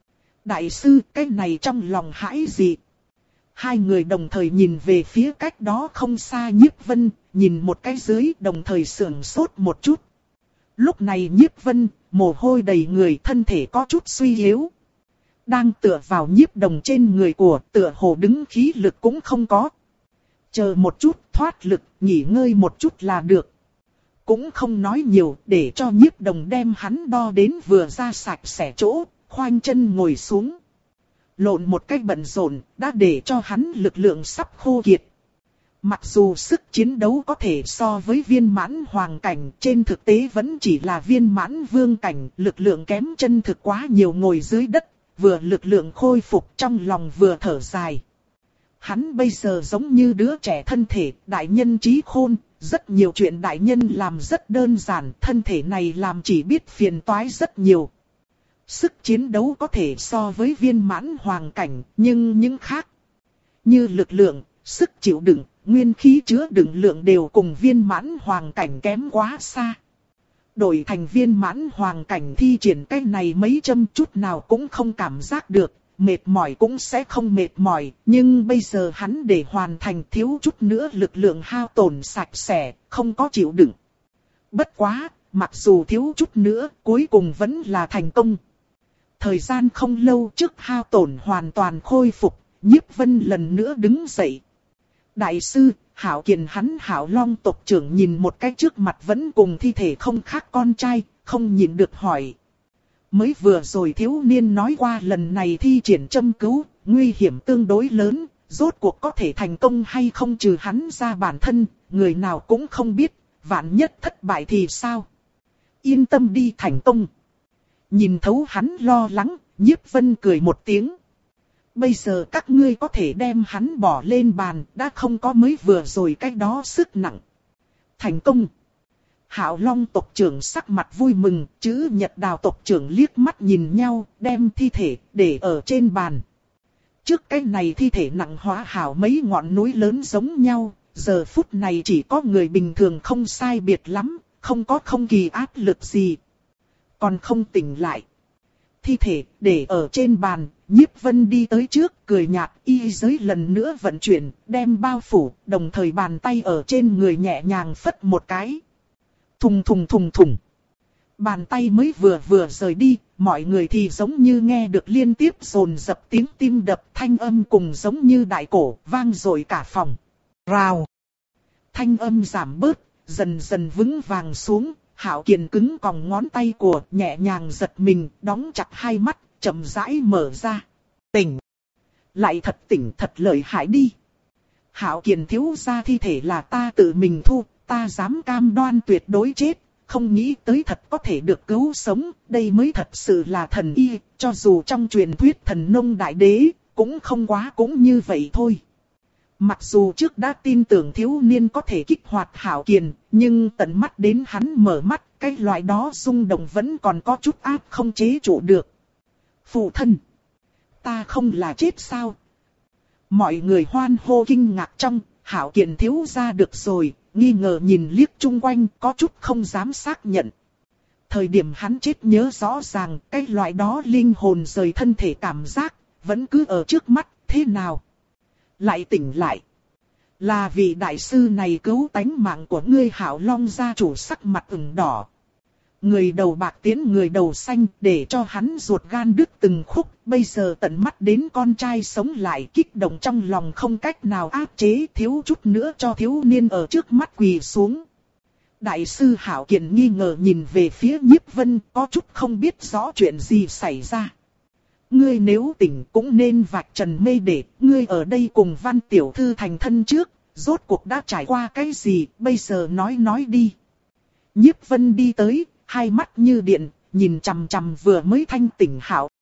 Đại sư, cái này trong lòng hãi gì? Hai người đồng thời nhìn về phía cách đó không xa Nhiếp Vân, nhìn một cái dưới đồng thời sưởng sốt một chút. Lúc này Nhiếp Vân, mồ hôi đầy người, thân thể có chút suy yếu. Đang tựa vào Nhiếp Đồng trên người của, tựa hồ đứng khí lực cũng không có. Chờ một chút, thoát lực, nghỉ ngơi một chút là được. Cũng không nói nhiều, để cho Nhiếp Đồng đem hắn đo đến vừa ra sạch sẽ chỗ, khoanh chân ngồi xuống. Lộn một cách bận rộn, đã để cho hắn lực lượng sắp khô kiệt. Mặc dù sức chiến đấu có thể so với viên mãn hoàng cảnh, trên thực tế vẫn chỉ là viên mãn vương cảnh, lực lượng kém chân thực quá nhiều, ngồi dưới đất, vừa lực lượng khôi phục trong lòng vừa thở dài. Hắn bây giờ giống như đứa trẻ thân thể, đại nhân trí khôn, rất nhiều chuyện đại nhân làm rất đơn giản, thân thể này làm chỉ biết phiền toái rất nhiều. Sức chiến đấu có thể so với viên mãn hoàng cảnh, nhưng những khác, như lực lượng, sức chịu đựng, nguyên khí chứa đựng lượng đều cùng viên mãn hoàng cảnh kém quá xa. Đổi thành viên mãn hoàng cảnh thi triển cái này mấy châm chút nào cũng không cảm giác được, mệt mỏi cũng sẽ không mệt mỏi, nhưng bây giờ hắn để hoàn thành thiếu chút nữa lực lượng hao tổn sạch sẽ, không có chịu đựng. Bất quá, mặc dù thiếu chút nữa, cuối cùng vẫn là thành công. Thời gian không lâu trước hao tổn hoàn toàn khôi phục, Nhiếp Vân lần nữa đứng dậy. Đại sư, Hạo Kiền hắn Hạo Long tộc trưởng nhìn một cái trước mặt vẫn cùng thi thể không khác con trai, không nhìn được hỏi. Mới vừa rồi thiếu niên nói qua lần này thi triển châm cứu, nguy hiểm tương đối lớn, rốt cuộc có thể thành công hay không trừ hắn ra bản thân, người nào cũng không biết, vạn nhất thất bại thì sao? Yên tâm đi, thành công. Nhìn thấu hắn lo lắng, Nhiếp Vân cười một tiếng. Bây giờ các ngươi có thể đem hắn bỏ lên bàn, đã không có mới vừa rồi cái đó sức nặng. Thành công. Hạo Long tộc trưởng sắc mặt vui mừng, chữ Nhật Đào tộc trưởng liếc mắt nhìn nhau, đem thi thể để ở trên bàn. Trước cái này thi thể nặng hóa hảo mấy ngọn núi lớn giống nhau, giờ phút này chỉ có người bình thường không sai biệt lắm, không có không kỳ áp lực gì. Còn không tỉnh lại. Thi thể để ở trên bàn, Nhiếp Vân đi tới trước, cười nhạt, y giới lần nữa vận chuyển, đem bao phủ, đồng thời bàn tay ở trên người nhẹ nhàng phất một cái. Thùng thùng thùng thùng. Bàn tay mới vừa vừa rời đi, mọi người thì giống như nghe được liên tiếp dồn dập tiếng tim đập, thanh âm cùng giống như đại cổ, vang dội cả phòng. Rào. Thanh âm giảm bớt, dần dần vững vàng xuống, Hạo Kiền cứng còng ngón tay của, nhẹ nhàng giật mình, đóng chặt hai mắt, chậm rãi mở ra. Tỉnh. Lại thật tỉnh, thật lợi hại đi. Hạo Kiền thiếu gia thi thể là ta tự mình thu, ta dám cam đoan tuyệt đối chết. Không nghĩ tới thật có thể được cứu sống, đây mới thật sự là thần y, cho dù trong truyền thuyết thần nông đại đế, cũng không quá cũng như vậy thôi. Mặc dù trước đã tin tưởng thiếu niên có thể kích hoạt Hạo Kiền, nhưng tận mắt đến hắn mở mắt, cái loại đó rung động vẫn còn có chút áp không chế trụ được. Phụ thân, ta không là chết sao? Mọi người hoan hô kinh ngạc trong, Hạo Kiền thiếu gia được rồi, nghi ngờ nhìn liếc chung quanh, có chút không dám xác nhận. Thời điểm hắn chết nhớ rõ ràng, cái loại đó linh hồn rời thân thể cảm giác, vẫn cứ ở trước mắt, thế nào? Lại tỉnh lại. Là vì đại sư này cứu tánh mạng của ngươi. Hạo Long gia chủ sắc mặt ửng đỏ. Người đầu bạc tiến người đầu xanh, để cho hắn ruột gan đứt từng khúc, bây giờ tận mắt đến con trai sống lại, kích động trong lòng không cách nào áp chế, thiếu chút nữa cho thiếu niên ở trước mắt quỳ xuống. Đại sư Hạo Kiền nghi ngờ nhìn về phía Nhiếp Vân, có chút không biết rõ chuyện gì xảy ra. Ngươi nếu tỉnh cũng nên vạch trần mê để, ngươi ở đây cùng Văn tiểu thư thành thân trước, rốt cuộc đã trải qua cái gì, bây giờ nói nói đi. Nhiếp Vân đi tới, hai mắt như điện, nhìn chằm chằm vừa mới thanh tỉnh Hạo